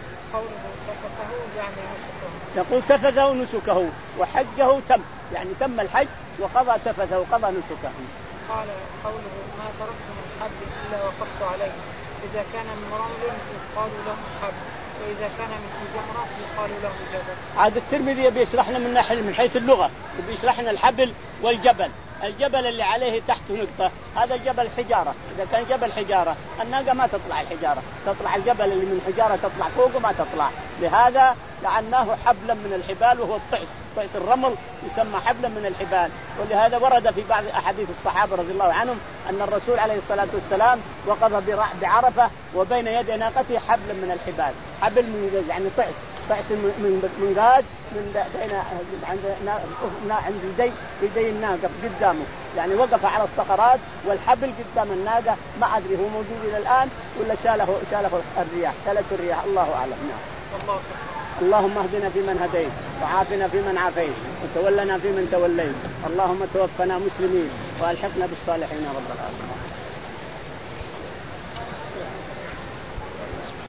يقول تفثه نسكه وحجه تم، يعني تم الحج وقضى تفثه وقضى نسكه. قال قوله ما تركت من حب إلا وقفت عليه، إذا كان من رمل يقال له حب، وإذا كان من جمرة يقال له جبل. هذا الترمذي يبي يشرح لنا من ناحية من حيث اللغة، يبي يشرح لنا الحبل والجبل. الجبل اللي عليه تحته نقطة هذا جبل حجارة، إذا كان جبل حجارة الناقة ما تطلع الحجارة، تطلع الجبل اللي من حجارة تطلع فوقه ما تطلع، لهذا لعناه حبلا من الحبال وهو الطعس، طعس الرمل يسمى حبلا من الحبال. ولهذا ورد في بعض أحاديث الصحابة رضي الله عنهم أن الرسول عليه الصلاة والسلام وقف بعرفة وبين يدي ناقته حبلا من الحبال، حبل من يعني طعس، طعس من من قاد من بين عند عند يدي يدي الناقة قدامه، يعني وقف على الصخرات والحبل قدام الناقة، ما أدري هو موجود إلى الآن ولا شاله شاله الرياح، شالته الرياح، الله أعلم. نعم. الله اللهم اهدنا فيمن هديت وعافنا فيمن عافيت وتولنا فيمن توليت، اللهم توفنا مسلمين والحقنا بالصالحين رب العالمين.